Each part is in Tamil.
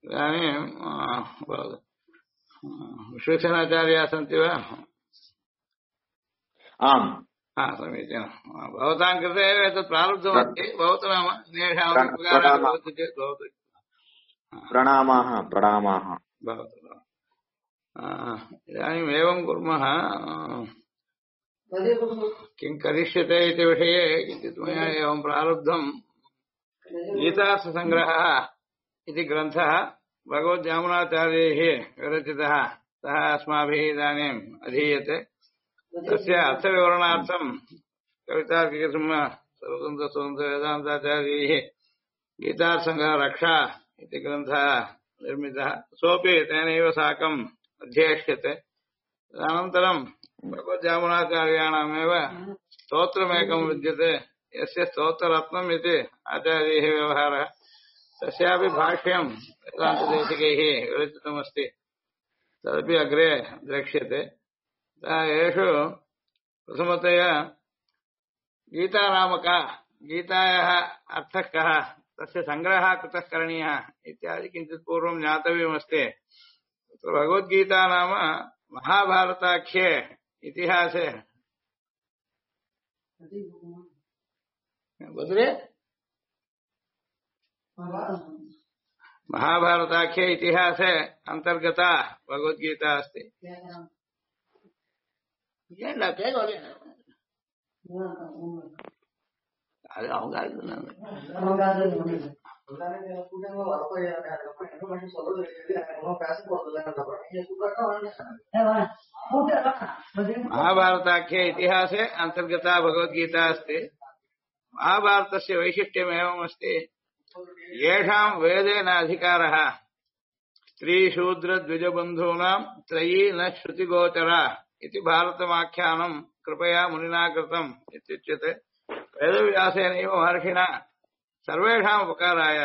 इदानीं विश्वेक्षणाचार्याः सन्ति वा? आम् समीचीनं। भवतां कृते एव एतत् प्रारब्धमस्ति। भवतु नाम अन्येषामपि उपकाराय भवति चेत् भवतु। प्रणामाः प्रणामाः। भवतु। इदानीम् एवं कुर्मः। किं करिष्यते इति विषये किञ्चित् मया एवं प्रारब्धम्। गीतार्थसङ्ग्रहः इति ग्रन्थः भगवद्यामुनाचार्यैः विरचितः। सः अस्माभिः इदानीम् अधीयते। तस्य अर्थविवरणार्थम् कवितार्किकसिंह सर्वतन्त्रस्वतन्त्रवेदान्ताचार्यैः गीतार्थसङ्ग्रह रक्षा इति ग्रन्थः निर्मितः। सोऽपि तेनैव साकम् अध्येष्यते। अनन्तरम् भगवद्यामुनाचार्याणामेव स्तोत्रमेकं विद्यते, यस्य स्तोत्ररत्नम् इति आचार्यैः व्यवहारः। तस्यापि भाष्यं वेदान्तदेशिकैः विरचितमस्ति, तदपि अग्रे द्रक्ष्यते। एषु प्रथमतया गीता नाम का, गीतायाः अर्थः कः, तस्य सङ्ग्रहः कुतः करणीयः इत्यादि किञ्चित् पूर्वं ज्ञातव्यमस्ति। भगवद्गीता नाम महाभारताख्ये इतिहासे बदले महाभारताख्ये इतिहासे अन्तर्गता भगवद्गीता अस्ति। महाभारताख्ये इतिहासे अन्तर्गता भगवद्गीता अस्ति। महाभारतस्य वैशिष्ट्यमेवमस्ति, येषां वेदेन अधिकारः स्त्रीशूद्रद्विजबन्धूनां त्रयी न श्रुतिगोचरा इति भारतमाख्यानं कृपया मुनिना कृतम् इत्युच्यते। वेदव्यासेनैव महर्षिणा सर्वेषाम् उपकाराय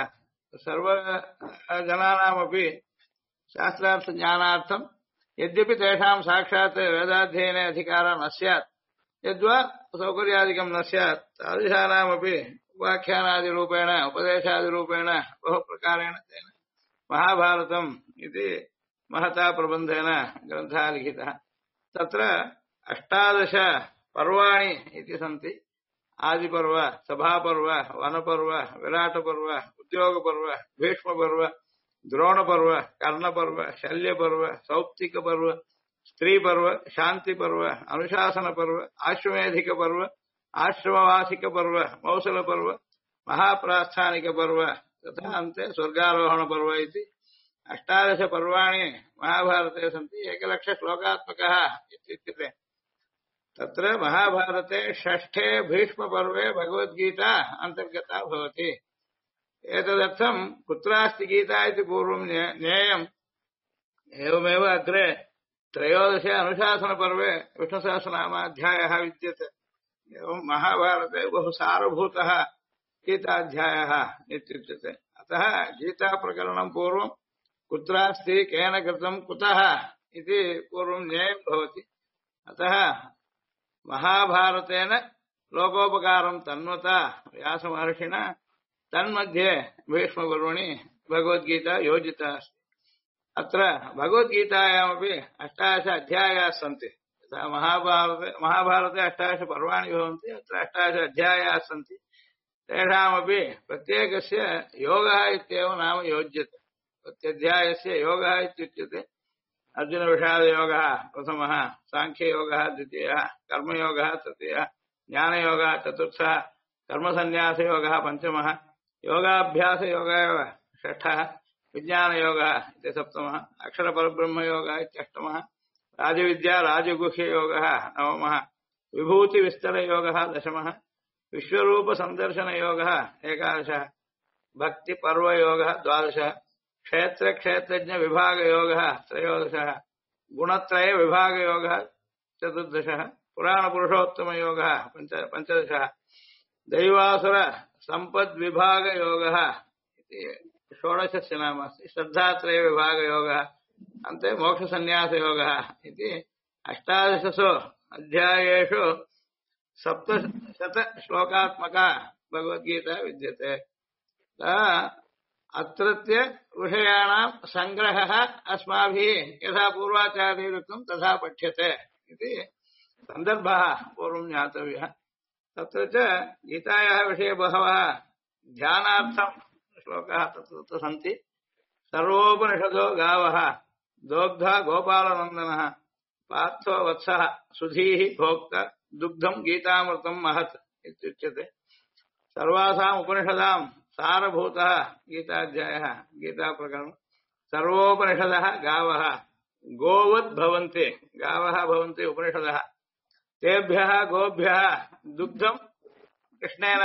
सर्वजनानामपि शास्त्रार्थज्ञानार्थं यद्यपि तेषां साक्षात् वेदाध्ययने अधिकारः न स्यात्, यद्वा सौकर्यादिकं न स्यात्, तादृशानामपि उपाख्यानादिरूपेण उपदेशादिरूपेण बहुप्रकारेण तेन महाभारतम् इति महता प्रबन्धेन ग्रन्थः लिखितः। तत्र 18 पर्वाणि इति सन्ति। आदिपर्व, सभापर्व, वनपर्व, विराटपर्व, उद्योगपर्व, भीष्मपर्व, द्रोणपर्व, कर्णपर्व, शल्यपर्व, सौप्तिकपर्व, स्त्रीपर्व, शान्तिपर्व, अनुशासनपर्व, आश्वमेधिकपर्व, आश्रमवासिकपर्व, मौसलपर्व, महाप्रास्थानिकपर्व तथा अन्ते स्वर्गारोहणपर्व इति 18 पर्वाणि महाभारते सन्ति। 1,00,000 श्लोकात्मकः इत्युच्यते। तत्र महाभारते 6ठे भीष्मपर्वे भगवद्गीता अन्तर्गता भवति। एतदर्थं कुत्रास्ति गीता इति पूर्वं ज्ञेयम्। एवमेव अग्रे 13 अनुशासनपर्वे विष्णुसहस्रनामाध्यायः विद्यते। एवं महाभारते बहु सारभूतः गीताध्यायः इत्युच्यते। अतः गीताप्रकरणं पूर्वं कुत्रास्ति, केन कृतं, कुतः इति पूर्वं ज्ञेयं भवति। अतः महाभारतेन लोकोपकारं तन्वता व्यासमहर्षिणा तन्मध्ये भीष्मपर्वणि भगवद्गीता योजिता अस्ति। अत्र भगवद्गीतायामपि 18 अध्यायाः सन्ति। यथा महाभारते 18 पर्वाणि भवन्ति, अत्र 18 अध्यायाः सन्ति। तेषामपि प्रत्येकस्य योगः इत्येव नाम योज्यते। प्रत्यध्यायस्य योगः इत्युच्यते अर्जुनविषादयोगः प्रथमः, साङ्ख्ययोगः द्वितीयः, कर्मयोगः तृतीयः, ज्ञानयोगः चतुर्थः, कर्मसन्न्यासयोगः पञ्चमः, योगाभ्यासयोगः एव षष्ठः, विज्ञानयोगः इति सप्तमः, अक्षरपरब्रह्मयोगः इत्यष्टमः, राजविद्या राजगुह्ययोगः नवमः, विभूतिविस्तरयोगः दशमः, विश्वरूपसन्दर्शनयोगः एकादशः, भक्तिपर्वयोगः द्वादशः, क्षेत्रक्षेत्रज्ञविभागयोगः त्रयोदशः, गुणत्रयविभागयोगः चतुर्दशः, पुराणपुरुषोत्तमयोगः पञ्चदशः, दैवासुरसम्पद्विभागयोगः इति षोडशस्य नाम अस्ति, श्रद्धात्रयविभागयोगः, अन्ते मोक्षसन्न्यासयोगः इति 18 अध्यायेषु 700 श्लोकात्मका भगवद्गीता विद्यते। अत्रत्य विषयाणां संग्रहः अस्माभिः यथा पूर्वाचार्यैरुक्तं तथा पठ्यते इति सन्दर्भः पूर्वं ज्ञातव्यः। तत्र च गीतायाः विषये बहवः ध्यानार्थं श्लोकाः तत्र सन्ति। सर्वोपनिषदो गावः दोग्धा गोपालनन्दनः पार्थो वत्सः सुधीः भोक्ता दुग्धं गीतामृतं महत् इत्युच्यते। सर्वासाम् उपनिषदां सारभूतः गीताध्यायः गीताप्रकरणं। सर्वोपनिषदः गावः गोवद् भवन्ति गावः भवन्ति उपनिषदः तेभ्यः गोभ्यः दुग्धं कृष्णेन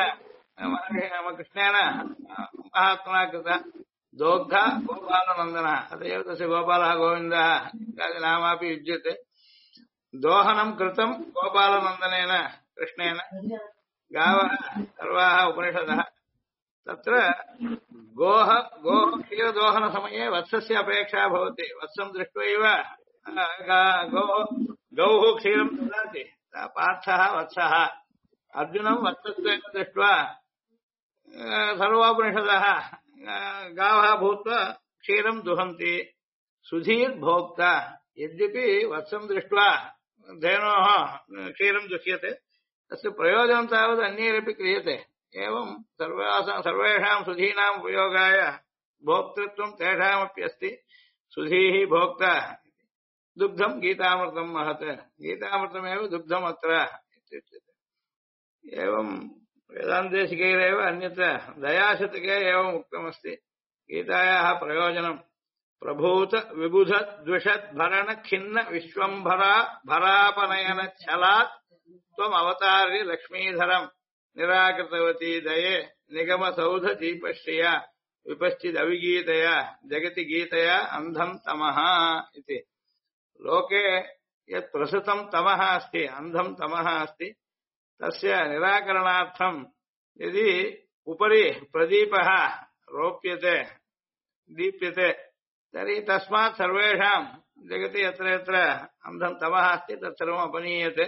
महात्मना कृतः दोग्धा गोपालनन्दनः अतएव तस्य गोपालः गोविन्दः इत्यादि नामापि युज्यते। दोहनं कृतं गोपालनन्दनेन कृष्णेन गावः सर्वाः उपनिषदः। तत्र गोः क्षीरदोहनसमये वत्सस्य अपेक्षा भवति। वत्सं दृष्ट्वैव गौः क्षीरं ददाति। पार्थः वत्सः अर्जुनं वत्सत्वेन दृष्ट्वा सर्वोपनिषदः गावः भूत्वा क्षीरं दुहन्ति। सुधीर्भोक्ता यद्यपि वत्सं दृष्ट्वा धेनोः क्षीरं दुह्यते तस्य प्रयोजनं तावत् अन्यैरपि क्रियते। एवं सर्वेषां सुधीनाम् उपयोगाय भोक्तृत्वं तेषामपि अस्ति। सुधीः भोक्ता दुग्धं गीतामृतं महत् गीतामृतमेव दुग्धम् अत्र इत्युच्यते। एवं वेदान्तदेशिकैरेव अन्यत्र दयाशतके एवम् उक्तमस्ति। गीतायाः प्रयोजनं प्रभूत विबुध द्विषद् भरण खिन्न विश्वम्भरा भरापनयन छलात् त्वम् अवतार्य लक्ष्मीधरम् निराकृतवती दये निगम सौध दीपश्रिया विपश्चिदविगीतया जगति गीतया अन्धम् तमः इति। लोके यत् प्रसृतं तमः अस्ति अन्धम् तमः अस्ति तस्य निराकरणार्थं यदि उपरि प्रदीपः रोप्यते दीप्यते तर्हि तस्मात् सर्वेषां जगति यत्र यत्र अन्धम् तमः अस्ति तत्सर्वम् अपनीयते।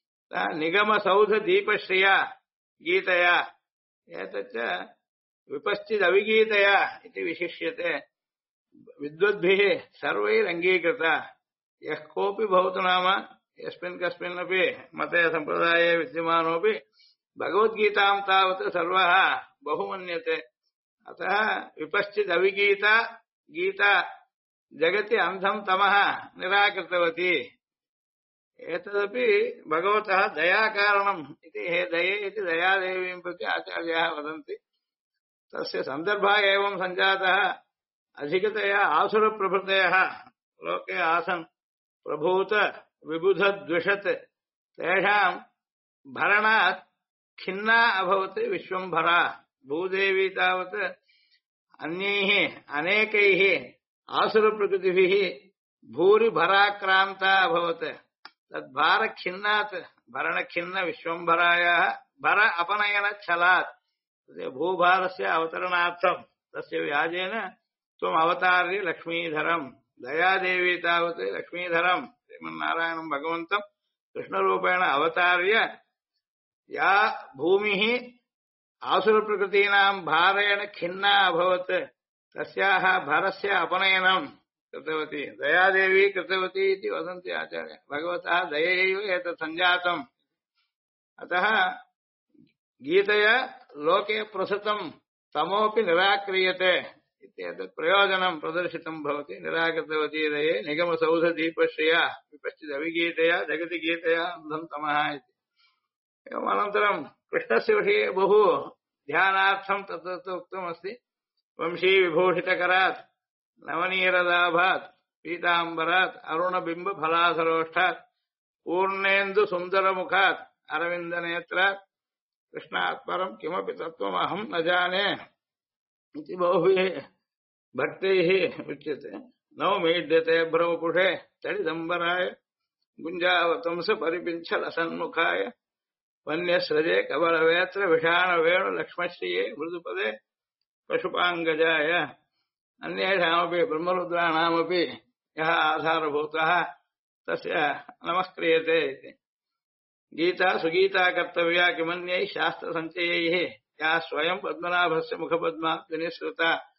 निगमसौधदीपश्रिया गीतया एतच्च विपश्चिदविगीतया इति विशिष्यते। विद्वद्भिः सर्वैरङ्गीकृता यः कोऽपि भवतु नाम यस्मिन् कस्मिन्नपि मते सम्प्रदाये विद्यमानोऽपि भगवद्गीतां तावत् सर्वः बहु मन्यते। अतः विपश्चिदविगीता गीता जगति अन्धं तमः निराकृतवती। एतदपि भगवतः दयाकारणम् इति हे दये इति दयादेवीं प्रति आचार्याः वदन्ति। तस्य सन्दर्भः एवं सञ्जातः अधिकतया आसुरप्रभृतयः लोके आसन् प्रभूत विबुधद्विषत् तेषां भरणात् खिन्ना अभवत् विश्वम्भरा। भूदेवी तावत् अन्यैः अनेकैः आसुरप्रकृतिभिः भूरि भराक्रान्ता अभवत्। तद्भारखिन्नात् भरणखिन्न विश्वम्भरायाः भर अपनयनच्छलात् भूभारस्य अवतरणार्थं तस्य व्याजेन त्वम् अवतार्य लक्ष्मीधरम्। दयादेवी तावत् लक्ष्मीधरम् श्रीमन्नारायणं भगवन्तं कृष्णरूपेण अवतार्य या भूमिः आसुरप्रकृतीनां भारेण खिन्ना अभवत् तस्याः भरस्य अपनयनं कृतवती दयादेवी कृतवती इति वदन्ति आचार्य। भगवतः दयैव एतत् सञ्जातम्। अतः गीतया लोके प्रसृतं तमोऽपि निराक्रियते इत्येतत् प्रयोजनं प्रदर्शितं भवति। निराकृतवती दये निगमसौधदीपश्रिया विपश्चिदविगीतया जगति गीतया अन्धं तमः इति। एवम् अनन्तरं कृष्णस्य विषये बहु ध्यानार्थं तत्र उक्तमस्ति। वंशीविभूषितकरात् नवनीरदाभात् पीताम्बरात् अरुणबिम्बफलाधरोष्ठात् पूर्णेन्दुसुन्दरमुखात् अरविन्दनेत्रात् कृष्णात् परं किमपि तत्त्वमहं न जाने इति बहुभिः भक्तैः उच्यते। नवमीड्यते भ्रवपुषे तडिदम्बराय गुञ्जावतंस परिपिञ्छलसन्मुखाय वन्यस्रजे कबलवेत्र विषाणवेणुलक्ष्मश्रिये मृदुपदे पशुपाङ्गजाय अन्येषामपि ब्रह्मरुद्राणामपि यः आधारभूतः तस्य नमस्क्रियते इति। गीता सुगीता कर्तव्या किमन्यैः शास्त्रसञ्चयैः या स्वयं पद्मनाभस्य मुखपद्मात् विनिसृता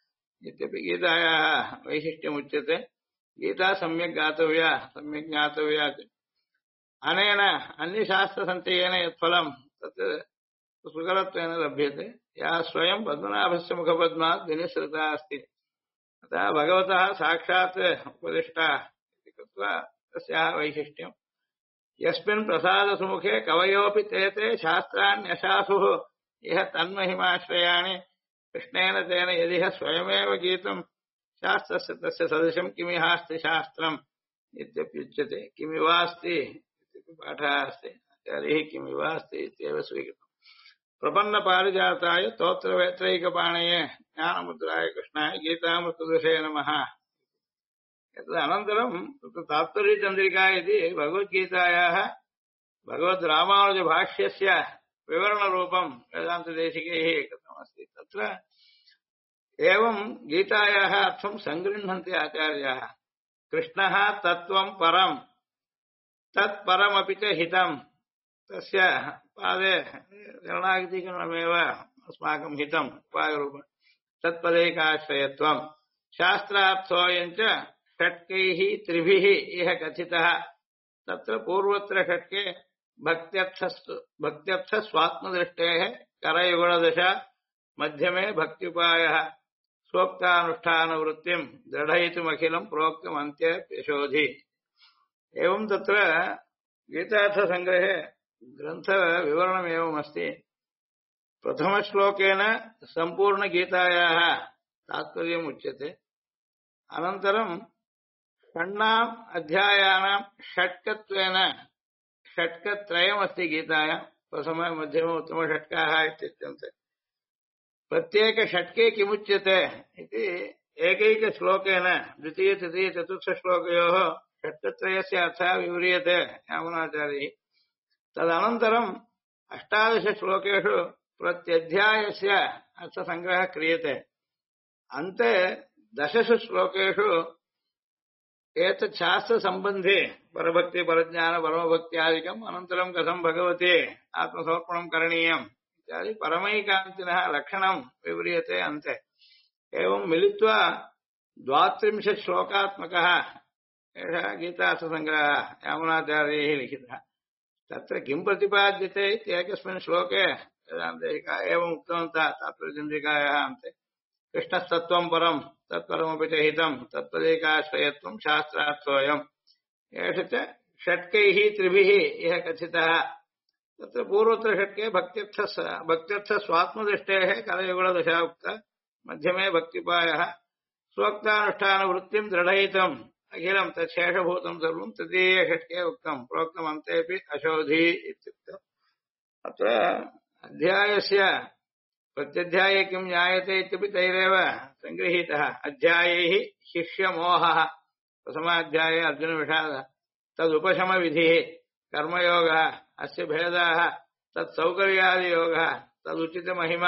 इत्यपि गीतायाः वैशिष्ट्यमुच्यते गीता सम्यक् गातव्या सम्यक् ज्ञातव्या च अनेन अन्यशास्त्रसञ्चयेन यत्फलं तत् सुकरत्वेन लभ्यते या स्वयं पद्मनाभस्य मुखपद्मात् विनिसृता अस्ति अतः भगवतः साक्षात् उपदिष्टा इति कृत्वा तस्याः वैशिष्ट्यम् यस्मिन् प्रसादसुमुखे कवयोऽपि ते ते शास्त्राण्यशासुः इह तन्महिमाश्रयाणि कृष्णेन तेन यदिह स्वयमेव गीतम् शास्त्रस्य तस्य सदृशम् किमिहास्ति शास्त्रम् इत्यप्युच्यते किमिवास्ति इति पाठः अस्ति तर्हि किमिवास्ति इत्येव स्वीकृतम् प्रपन्नपारिजाताय स्तोत्रवेत्रैकपाणये ज्ञानमुद्राय कृष्णाय गीतामृतदुषे नमः तदनन्तरम् तत्र तात्पर्यचन्द्रिका इति भगवद्गीतायाः भगवद्रामानुजभाष्यस्य विवरणरूपम् वेदान्तदेशिकैः कृतमस्ति तत्र एवं गीतायाः अर्थं सङ्गृह्णन्ति आचार्याः कृष्णः तत्त्वं परम् तत्परमपि च हितम् तस्य पादे शरणागतिकरणमेव अस्माकं हितम् उपायरूपम् तत्पदैकाश्रयत्वम् शास्त्रार्थोऽयञ्च षट्कैः त्रिभिः इह कथितः तत्र पूर्वत्र षट्के भक्त्यर्थस्वात्मदृष्टेः करयुगुणदशा मध्यमे भक्त्युपायः स्वोक्तानुष्ठानवृत्तिम् दृढयितुमखिलम् प्रोक्तमन्त्ये यशोधि एवं तत्र गीतार्थसङ्ग्रहे ग्रन्थविवरणमेवमस्ति प्रथमश्लोकेन सम्पूर्णगीतायाः तात्पर्यम् उच्यते अनन्तरम् षण्णाम् अध्यायानां षट्कत्वेन षट्कत्रयमस्ति गीतायां प्रथम मध्यम उत्तम षट्काः इत्युच्यन्ते प्रत्येकषट्के किमुच्यते इति एकैकश्लोकेन द्वितीय तृतीय चतुर्थश्लोकयोः षट्कत्रयस्य अर्थः विव्रियते यामुनाचार्यैः तदनन्तरम् अष्टादशश्लोकेषु प्रत्यध्यायस्य अर्थसङ्ग्रहः क्रियते अन्ते दशसु श्लोकेषु एतत् शास्त्रसम्बन्धे परभक्ति परज्ञान परमभक्त्यादिकम् अनन्तरं कथं भगवते आत्मसमर्पणं करणीयम् इत्यादि परमैकान्तिनः लक्षणं विव्रियते अन्ते एवं मिलित्वा 32 श्लोकात्मकः एषः गीतार्थसङ्ग्रहः यामुनाचार्यैः लिखितः तत्र किं प्रतिपाद्यते इत्येकस्मिन् श्लोके वेदान्तैका एवम् उक्तवन्तः तात्पर्यचन्द्रिकायाः अन्ते कृष्णस्तत्त्वं परम् तत्परमपि च हितम् तत्पदैकाश्रयत्वम् शास्त्रार्थोऽयम् एष च षट्कैः त्रिभिः इह कथितः तत्र पूर्वोत्तर षट्के भक्त्यर्थस्वात्मदृष्टेः कलयुगुणदशा उक्ता मध्यमे भक्त्युपायः स्वोक्तानुष्ठानवृत्तिम् दृढयितम् अखिलम् तच्छेषभूतम् सर्वम् तृतीये षट्के उक्तम् प्रोक्तमन्तेऽपि अशोधि इत्युक्तम् अत्र अध्यायस्य प्रत्यध्याये किं ज्ञायते इत्यपि तैरेव सङ्गृहीतः अध्यायैः शिष्यमोहः प्रथमाध्याये अर्जुनविषादः तदुपशमविधिः कर्मयोगः अस्य भेदाः तत्सौकर्यादियोगः तदुचितमहिमा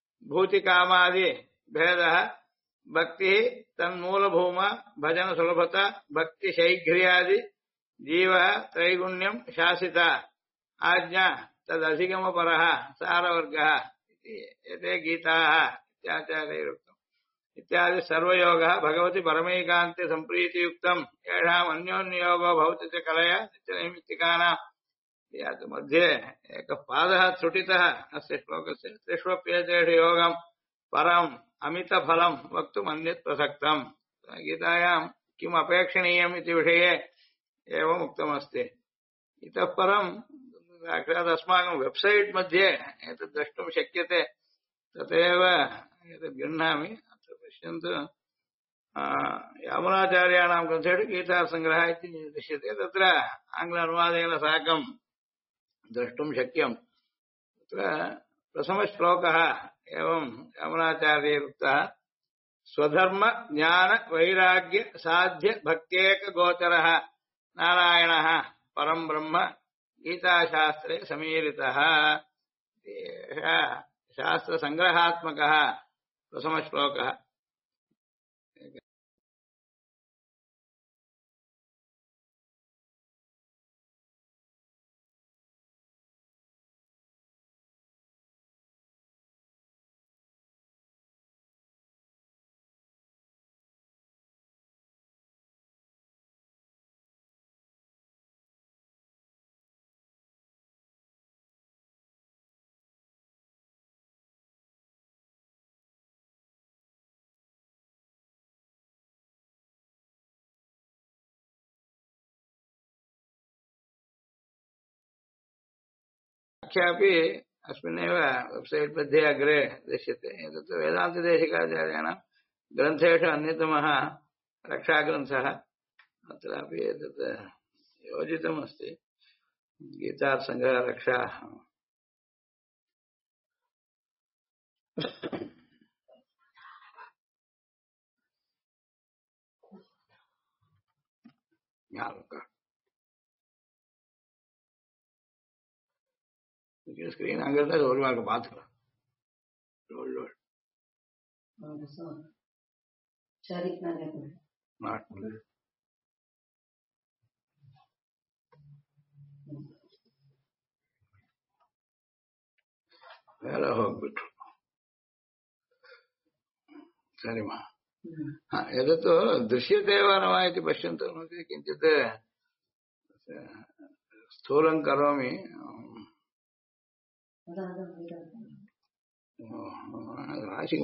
भूतिकामादिभेदः भक्तिः तन्मूलभूमा भजनसुलभता भक्तिशैघ्र्यादि जीवः त्रैगुण्यम् शासिता आज्ञा तदधिगमपरः सारवर्गः एते गीताः इत्याचार्यैरुक्तम् इत्यादि सर्वयोगः भगवति परमैकान्ते सम्प्रीतियुक्तम् येषाम् अन्योन्ययोगो भवति च कलया नित्यनैमित्तिकानाम् मध्ये एकः पादः त्रुटितः अस्य श्लोकस्य त्रिष्वप्येतेषु योगम् परम् अमितफलम् वक्तुम् अन्यत् प्रसक्तम् गीतायाम् किम् अपेक्षणीयम् इति विषये एवम् उक्तमस्ति इतः परम् साक्षात् अस्माकं वेब्सैट् मध्ये एतत् द्रष्टुं शक्यते तदेव एतत् गृह्णामि अत्र पश्यन्तु यामुनाचार्याणां ग्रन्थेषु गीतासङ्ग्रहः इति दृश्यते तत्र आङ्ग्ल अनुवादेन साकं द्रष्टुं शक्यम् तत्र प्रथमश्लोकः एवं यामुनाचार्यैरुक्तः स्वधर्म ज्ञान वैराग्य साध्य भक्त्येकगोचरः नारायणः परं ब्रह्म गीताशास्त्रे समीरितः शास्त्रसङ्ग्रहात्मकः प्रथमश्लोकः व्याख्यापि अस्मिन्नेव वेब्सैट् मध्ये अग्रे दृश्यते एतत् वेदान्तदेशिकाचार्याणां ग्रन्थेषु अन्यतमः रक्षाग्रन्थः अत्रापि एतत् योजितमस्ति गीतार्थसङ्ग्रहरक्षा ஸ்கிரீன் அங்க இருந்தா ஒரு வாழ்க்கை பார்த்துக்கலாம் சரி வேலை ಹೋಗ್ಬಿಟ್ರು ಸರಿಮಾ एतत् दृश्यते वा न वा इति पश्यन्तु किञ्चित् स्थूलं करोमि राशि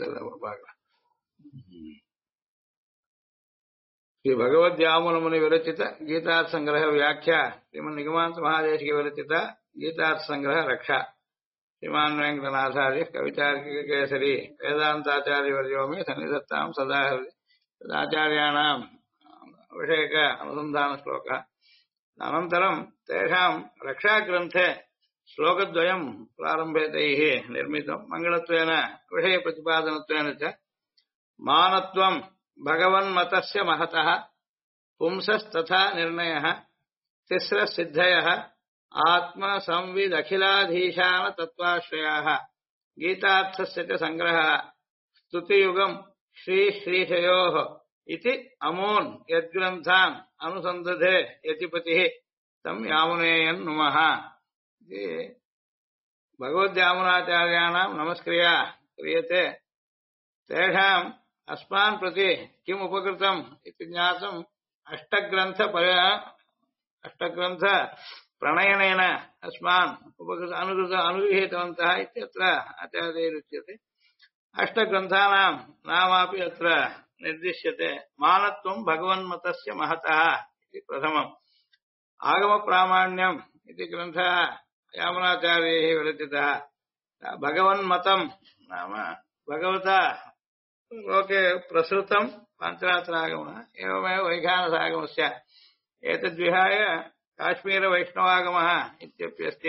श्री भगवद्यामुनमुनि विरचित गीतार्थ संग्रह व्याख्या श्रीमन् निगमान्त महादेशिक विरचित गीतार्थ संग्रह रक्षा श्रीमान् वेंकटनाथार्य कवितार्किक केसरी वेदांताचार्यवर्यो मे सन्निधत्तां सदा आचार्याणां विषयक अनुसन्धान श्लोकः अनन्तरं तेषां रक्षाग्रन्थे श्लोकद्वयं प्रारम्भे तैः निर्मितं मङ्गलत्वेन विषयप्रतिपादनत्वेन च मानत्वं भगवन्मतस्य महतः पुंसस्तथा निर्णयः तिस्रसिद्धयः आत्मसंविदखिलाधीशान तत्त्वाश्रयाः गीतार्थस्य च संग्रहः स्तुतियुगं श्रीश्रीशयोः इति अमून् यद्ग्रन्थान् अनुसन्दधे यतिपतिः तं यामुनेयन् नुमः भगवद्यामुनाचार्याणां नमस्क्रिया क्रियते तेषाम् अस्मान् प्रति किम् उपकृतम् इति ज्ञातुम् अष्टग्रन्थ प्रणयनेन अस्मान् अनुगृहीतवन्तः इत्यत्र आचार्यैरुच्यते अष्टग्रन्थानां नामापि अत्र निर्दिश्यते मानत्वं भगवन्मतस्य महतः इति प्रथमम् आगमप्रामाण्यम् इति ग्रन्थः यामुनाचार्यैः विरचितः भगवन्मतं नाम भगवता लोके प्रसृतं पाञ्चरात्रागमः एवमेव वैखानसागमस्य एतद्विहाय काश्मीरवैष्णवागमः इत्यप्यस्ति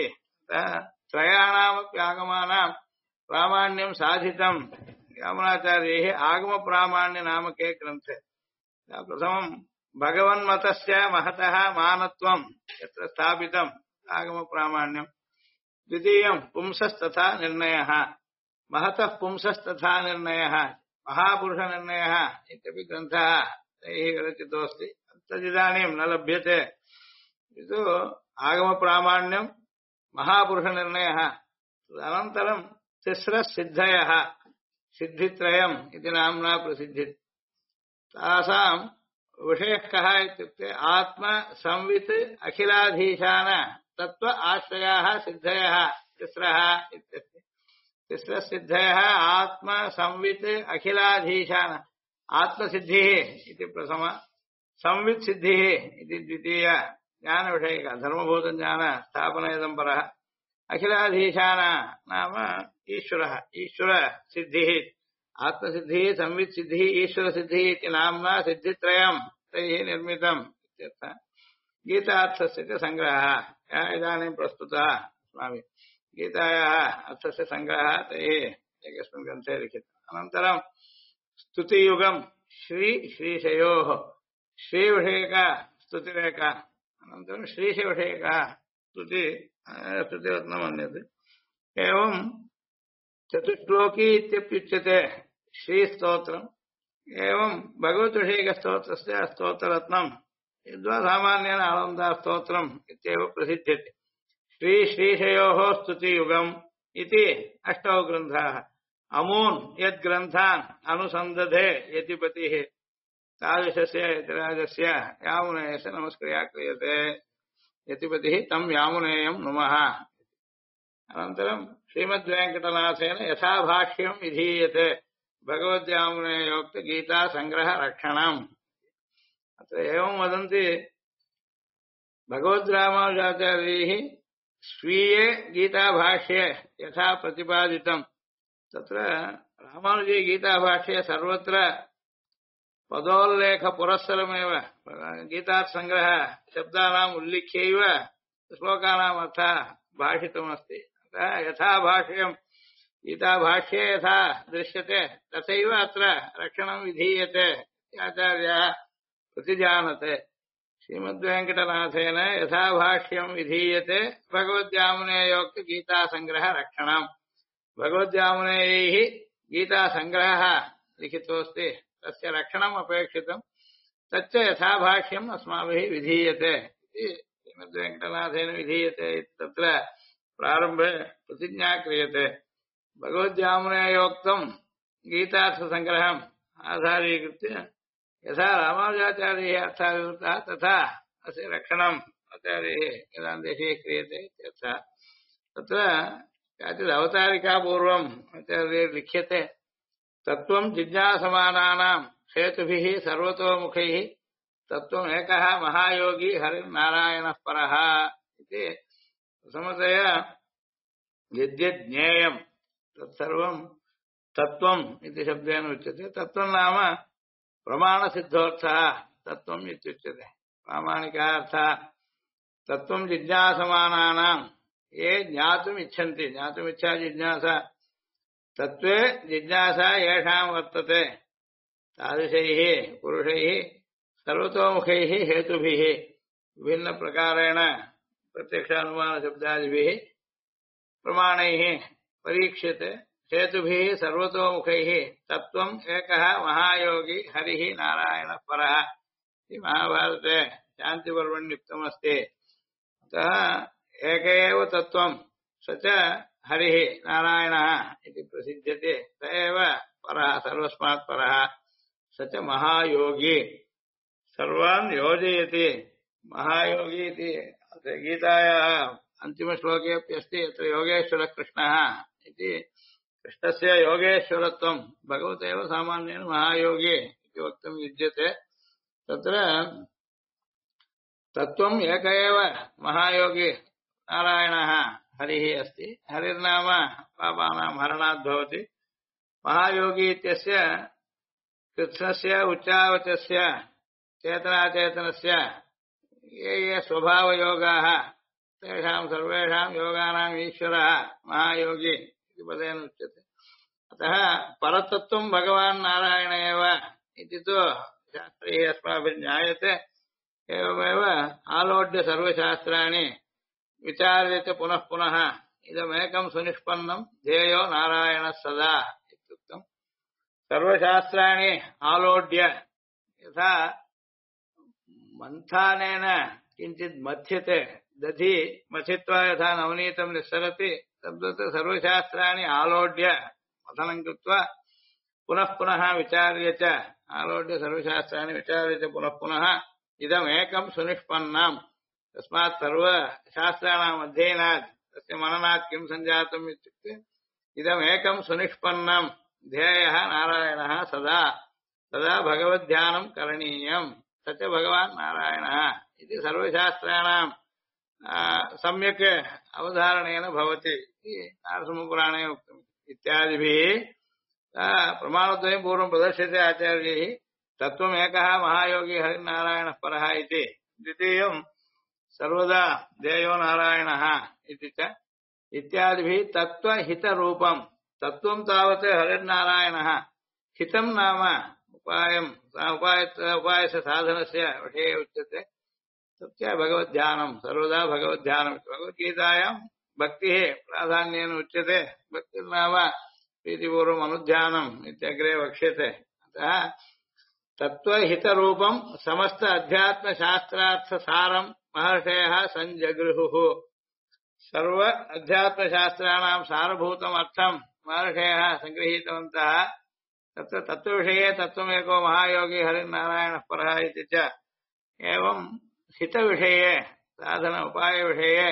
त्रयाणामपि आगमानां प्रामाण्यं साधितं यामुनाचार्यैः आगमप्रामाण्यनामके ग्रन्थे प्रथमं भगवन्मतस्य महतः मानत्वं यत्र स्थापितम् आगमप्रामाण्यं द्वितीयं पुंसस्तथा निर्णयः महतः पुंसस्तथा निर्णयः महापुरुषनिर्णयः इत्यपि ग्रन्थः तैः विरचितोऽस्ति तदिदानीं न लभ्यते इति आगमप्रामाण्यं महापुरुषनिर्णयः अनन्तरं तिस्रसिद्धयः सिद्धित्रयम् इति नाम्ना प्रसिद्धिः तासां विषयः कः इत्युक्ते आत्मसंवित् अखिलाधीशान तत्त्व आश्रयाः सिद्धयः तिस्रः इत्यस्ति तिस्रसिद्धयः आत्मसंवित् अखिलाधीशान आत्मसिद्धिः इति प्रथम संवित् सिद्धिः इति द्वितीय ज्ञानविषयक धर्मभूतज्ञान स्थापनयदम्बरः अखिलाधीशान नाम ईश्वरः ईश्वरसिद्धिः आत्मसिद्धिः संवित् सिद्धिः ईश्वरसिद्धिः इति नाम्ना सिद्धित्रयं तैः निर्मितम् इत्यर्थः गीतार्थस्य च सङ्ग्रहः इदानीं प्रस्तुतः अस्माभिः गीतायाः अर्थस्य सङ्ग्रहः तैः एकस्मिन् ग्रन्थे लिखितः अनन्तरं स्तुतियुगं श्रीशयोः श्रीविषयक स्तुतिरेखा अनन्तरं श्रीशविषयकः स्तुतिरत्नमन्यते एवं चतुश्लोकी इत्यप्युच्यते श्रीस्तोत्रम् एवं भगवद्विषयकस्तोत्रस्य स्तोत्ररत्नं यद्वा सामान्येन आनन्दास्तोत्रम् इत्येव प्रसिद्ध्यते श्रीश्रीशयोः स्तुतियुगम् इति अष्टौ ग्रन्थाः अमून् यद्ग्रन्थान् अनुसन्दधे यतिपतिः तादृशस्य यतिराजस्य यामुनेयस्य नमस्क्रिया क्रियते यतिपतिः तं यामुनेयं नुमः अनन्तरं श्रीमद्वेङ्कटनाथेन यथाभाष्यं विधीयते भगवद्यामुनेयोक्त गीता संग्रह रक्षणम् अत्र एवं वदन्ति भगवद्रामानुजाचार्यैः स्वीये गीताभाष्ये यथा प्रतिपादितम् तत्र रामानुजी गीताभाष्ये सर्वत्र पदोल्लेखपुरस्सरमेव गीतार्थसङ्ग्रह शब्दानाम् उल्लिख्यैव श्लोकानाम् अर्थः भाषितमस्ति। अतः यथा भाष्यम् गीताभाष्ये यथा दृश्यते तथैव अत्र रक्षणं विधीयते आचार्याः प्रतिजानते। श्रीमद्वेङ्कटनाथेन यथा भाष्यं विधीयते भगवद्यामुनेयोक्त गीतासङ्ग्रह रक्षणम्। भगवद्यामुनेयैः गीतासङ्ग्रहः लिखितोऽस्ति तस्य रक्षणम् अपेक्षितम् तच्च यथा भाष्यम् अस्माभिः विधीयते इति श्रीमद्वेङ्कटनाथेन विधीयते तत्र प्रारम्भे प्रतिज्ञा क्रियते। भगवद्यामुनेयोक्तम् गीतार्थसङ्ग्रहम् आधारीकृत्य यथा रामानुजाचार्यैः अर्थः विवृतः तथा अस्य रक्षणम् आचार्यैः वेदान्तेषु क्रियते इत्यर्थः। तत्र काचित् अवतारिका पूर्वम् आचार्यैः लिख्यते तत्त्वम् जिज्ञासमानानाम् हेतुभिः सर्वतोमुखैः तत्त्वम् एकः महायोगी हरिर्नारायणः परः इति प्रथमतया यद्यज्ञेयम् तत्सर्वम् तत्त्वम् इति शब्देन उच्यते। तत्त्वम् नाम प्रमाणसिद्धोऽर्थः तत्त्वम् इत्युच्यते। प्रामाणिकः अर्थः तत्त्वम् जिज्ञासमानानाम् ये ज्ञातुम् इच्छन्ति ज्ञातुमिच्छा जिज्ञासा तत्त्वे जिज्ञासा येषाम् वर्तते तादृशैः पुरुषैः सर्वतोमुखैः हेतुभिः विभिन्नप्रकारेण प्रत्यक्षानुमानशब्दादिभिः प्रमाणैः परीक्ष्यते। हेतुभिः सर्वतोमुखैः तत्त्वम् एकः महायोगी हरिः नारायणः परः इति महाभारते शान्तिपर्वण्युक्तमस्ति। अतः एक एव तत्त्वम् स च हरिः नारायणः इति प्रसिद्ध्यते। स एव परः सर्वस्मात् परः स च महायोगी सर्वान् योजयति। महायोगी इति गीतायाः अन्तिमश्लोकेऽपि अस्ति यत्र योगेश्वरः कृष्णः इति कृष्णस्य योगेश्वरत्वं भगवतेव सामान्येन महायोगी इति वक्तुं युज्यते। तत्र तत्त्वम् एक एव महायोगी नारायणः हरिः अस्ति। हरिर्नाम पापानां हरणात् भवति। महायोगी इत्यस्य कृत्स्नस्य उच्चावचस्य चेतनाचेतनस्य ये ये स्वभावयोगाः तेषां सर्वेषां योगानाम् ईश्वरः महायोगी इति पदेन उच्यते। अतः परतत्त्वं भगवान् नारायण एव इति तु शास्त्रैः अस्माभिः ज्ञायते। एवमेव आलोड्य सर्वशास्त्राणि विचार्य च पुनः पुनः इदमेकं सुनिष्पन्नं ध्येयो नारायणः सदा इत्युक्तम्। सर्वशास्त्राणि आलोड्य यथा मन्थानेन किञ्चित् मथ्यते दधि मथित्वा यथा नवनीतं निस्सरति तद्वत् सर्वशास्त्राणि आलोड्य मथनं कृत्वा पुनः पुनः विचार्य च आलोड्य सर्वशास्त्राणि विचार्य च पुनः पुनः इदमेकं सुनिष्पन्नम्। तस्मात् सर्वशास्त्राणाम् अध्ययनात् तस्य मननात् किं सञ्जातम् इत्युक्ते इदमेकं सुनिष्पन्नम् ध्येयः नारायणः सदा सदा भगवद्ध्यानं करणीयम् स च भगवान् नारायणः इति सर्वशास्त्राणां सम्यक् अवधारणेन भवति इति नारसिंहपुराणे उक्तम् इत्यादिभिः प्रमाणद्वयं पूर्वं प्रदर्श्यते आचार्यैः। तत्त्वमेकः महायोगी हरिनारायणः परः इति द्वितीयं सर्वदा ध्येयो नारायणः इति च इत्यादिभिः तत्त्वहितरूपं तत्त्वं तावत् हरिर्नारायणः हितं नाम उपायस्य साधनस्य विषये उच्यते। तच्च भगवद्ध्यानं सर्वदा भगवद्ध्यानं भगवद्गीतायां भक्तिः प्राधान्येन उच्यते। भक्तिर्नाम प्रीतिपूर्वम् अनुध्यानम् इत्यग्रे वक्ष्यते। अतः तत्त्वहितरूपं समस्त अध्यात्मशास्त्रार्थसारं महर्षयः सञ्जगृहुः। सर्व अध्यात्मशास्त्राणां सारभूतम् अर्थं महर्षयः सङ्गृहीतवन्तः। तत्र तत्त्वविषये तत्त्वमेको महायोगी हरिनारायणः परः इति च एवं हितविषये साधन उपायविषये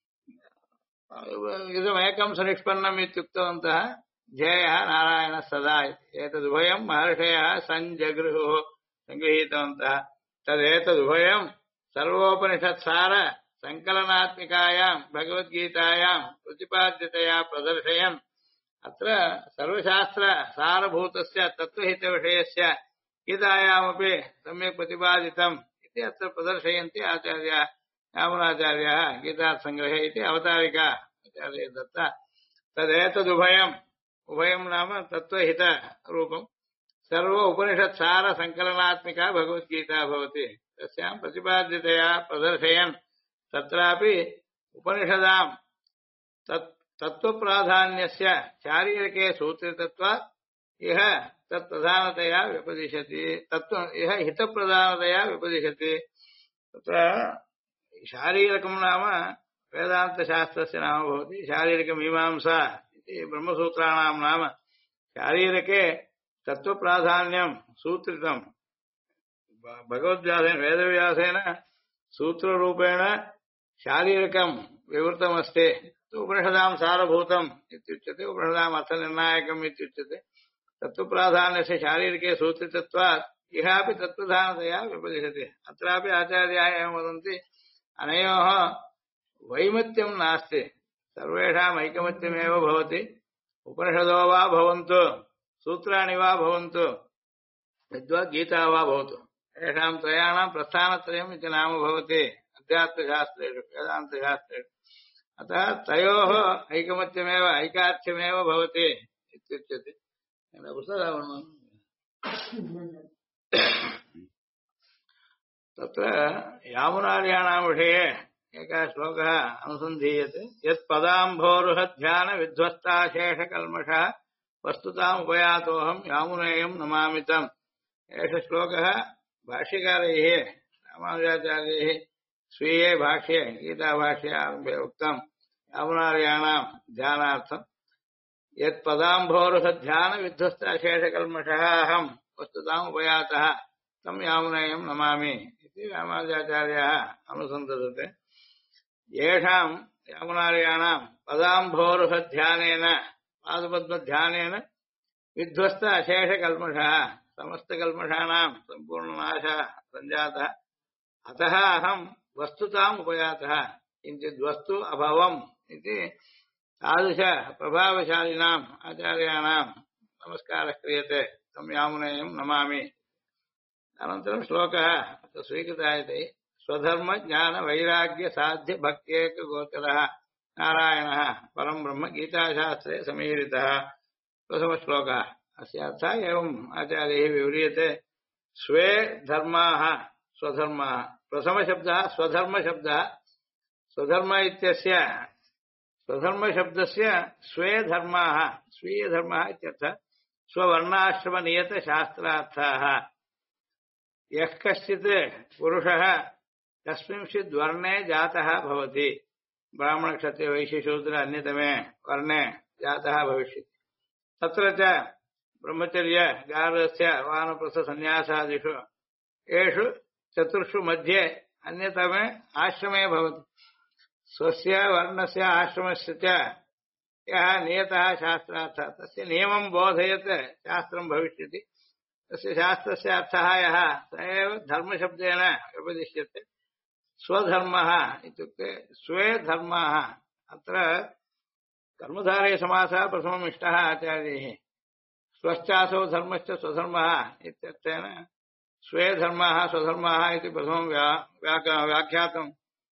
इदमेकं सुनिष्पन्नम् इत्युक्तवन्तः ध्येयः नारायणः सदा इति। एतदुभयं महर्षयः सञ्जगृहुः सङ्गृहीतवन्तः। तदेतदुभयं सर्वोपनिषत्सार संकलनात्मिकायां भगवद्गीतायां प्रतिपाद्यतया प्रदर्शयन् अत्र सर्वशास्त्र सारभूतस्य तत्त्वहितविषयस्य गीतायामपि सम्यक् प्रतिपादितम् इति अत्र प्रदर्शयन्ति आचार्याः यामुनाचार्याः गीतासङ्ग्रहे इति अवतारिका आचार्य दत्ता तदेतदुभयम् उभयं नाम तत्त्वहितरूपम् सर्व उपनिषत्सार संकलनात्मिका भगवद्गीता भवति तस्यां प्रतिपाद्यतया प्रदर्शयन् तत्रापि उपनिषदां तत्त्वप्राधान्यस्य शारीरिके सूत्रितत्वात् इह तत्प्रधानतया व्यपदिशति तत्त्व इह हितप्रधानतया व्यपदिशति तत्र शारीरकं नाम वेदान्तशास्त्रस्य नाम भवति शारीरिकमीमांसा इति ब्रह्मसूत्राणां नाम शारीरके तत्त्वप्राधान्यं सूत्रितं भगवद्व्यासेन वेदव्यासेन सूत्ररूपेण शारीरकं विवृतमस्ति उपनिषदां सारभूतम् इत्युच्यते उपनिषदाम् अर्थनिर्णायकम् इत्युच्यते तत्त्वप्राधान्यस्य शारीरिके सूत्रितत्वात् इहापि तत्प्रधानतया व्यपदिशति अत्रापि आचार्याः एवं वदन्ति अनयोः वैमत्यं नास्ति सर्वेषाम् ऐकमत्यमेव भवति उपनिषदो वा भवन्तु सूत्राणि वा भवन्तु यद्वा गीता वा भवतु येषां त्रयाणां प्रस्थानत्रयम् इति नाम भवति अध्यात्मशास्त्रेषु वेदान्तशास्त्रेषु अतः तयोः ऐकमत्यमेव ऐकार्थ्यमेव भवति इत्युच्यते तत्र यामुनार्याणां विषये एकः श्लोकः अनुसन्धीयते यत्पदाम्भोरुहध्यानविध्वस्ताशेषकल्मषः वस्तुतामुपयातोऽहं यामुनेयं नमामि तम् एष श्लोकः भाष्यकारैः रामानुजाचार्यैः स्वीये भाष्ये गीताभाष्ये आरम्भे उक्तम् यामुनार्याणां ध्यानार्थम् यत्पदाम्भोरुहध्यानविध्वस्ताशेषकल्मषः अहं वस्तुतामुपयातः तं यामुनेयं नमामि इति रामानुजाचार्याः अनुसन्दधते येषां यामुनार्याणां पदाम्भोरुहध्यानेन पादपद्मध्यानेन विध्वस्त अशेषकल्मषः समस्तकल्मषाणां सम्पूर्णनाशः सञ्जातः अतः अहं वस्तुताम् उपयातः किञ्चित् वस्तु अभवम् इति तादृश प्रभावशालिनाम् आचार्याणां नमस्कारः क्रियते तं यामुनेयं नमामि अनन्तरं श्लोकः स्वीकृतः इति स्वधर्मज्ञानवैराग्यसाध्यभक्त्येकगोचरः नारायणः परं ब्रह्म गीताशास्त्रे समीरितः प्रथमश्लोकः अस्य अर्थः एवम् आचार्यैः विव्रियते स्वे धर्माः स्वधर्मः प्रथमशब्दः स्वधर्मशब्दः स्वधर्म इत्यस्य स्वधर्मशब्दस्य स्वे धर्माः स्वीयधर्मः इत्यर्थः स्ववर्णाश्रमनियतशास्त्रार्थाः यः कश्चित् पुरुषः कस्मिंश्चित् वर्णे जातः भवति ब्राह्मणक्षत्रियवैश्यशूद्र अन्यतमे वर्णे जातः भविष्यति तत्र च ब्रह्मचर्य गार्हस्थ्य वानप्रस्थसन्न्यासादिषु एषु चतुर्षु मध्ये अन्यतमे आश्रमे भवति स्वस्य वर्णस्य आश्रमस्य च यः नियतः शास्त्रार्थः तस्य नियमं बोधयत् शास्त्रं भविष्यति तस्य शास्त्रस्य अर्थः यः स एव धर्मशब्देन व्यपदिश्यते स्वधर्मः इत्युक्ते स्वे धर्माः अत्र कर्मधारयसमासः प्रथमम् इष्टः आचार्यैः स्वश्चासौ धर्मश्च स्वधर्मः इत्यर्थेन स्वे धर्माः स्वधर्माः इति प्रथमं व्याख्यातम्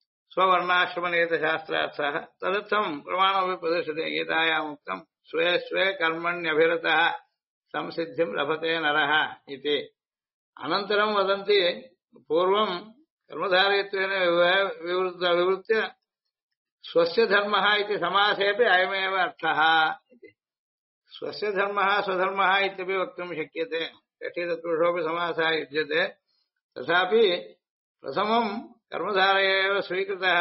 स्ववर्णाश्रमनियतशास्त्रार्थः तदर्थं प्रमाणमपि प्रदर्श्यते गीतायाम् उक्तं स्वे स्वे कर्मण्यभिरतः संसिद्धिं लभते नरः इति अनन्तरं वदन्ति पूर्वं कर्मधारयत्वेन विवृत्य स्वस्य धर्मः इति समासेऽपि अयमेव अर्थः इति स्वस्य धर्मः स्वधर्मः इत्यपि वक्तुं शक्यते षष्ठीतत्पुरुषोऽपि समासः युज्यते तथापि प्रथमं कर्मधारय एव स्वीकृतः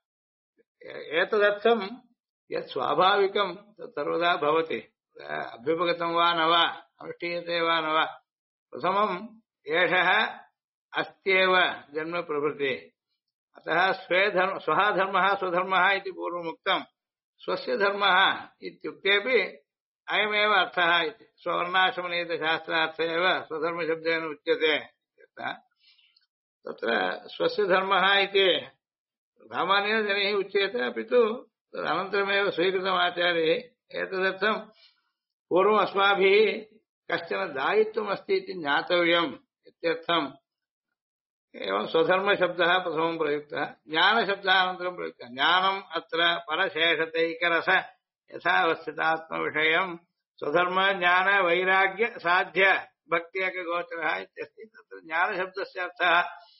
एतदर्थं यत् स्वाभाविकं तत् सर्वदा भवति अभ्युपगतं वा न वा अनुष्ठीयते वा न वा प्रथमम् एषः अस्त्येव जन्म प्रभृति अतः स्वः धर्मः स्वधर्मः इति पूर्वमुक्तं स्वस्य धर्मः इत्युक्तेपि अयमेव अर्थः इति स्ववर्णाश्रमनियतशास्त्रार्थ एव स्वधर्मशब्देन उच्यते तत्र स्वस्य धर्मः इति सामान्येन जनैः उच्यते अपि तु तदनन्तरमेव स्वीकृतमाचार्यैः एतदर्थं पूर्वम् अस्माभिः कश्चन दायित्वमस्ति इति ज्ञातव्यम् इत्यर्थम् एवं स्वधर्मशब्दः प्रथमं प्रयुक्तः ज्ञानशब्दः अनन्तरं प्रयुक्तः ज्ञानम् अत्र परशेषतैकरस यथावस्थितात्मविषयम् स्वधर्म ज्ञान वैराग्य साध्य भक्त्येकगोचरः इत्यस्ति तत्र ज्ञानशब्दस्य अर्थः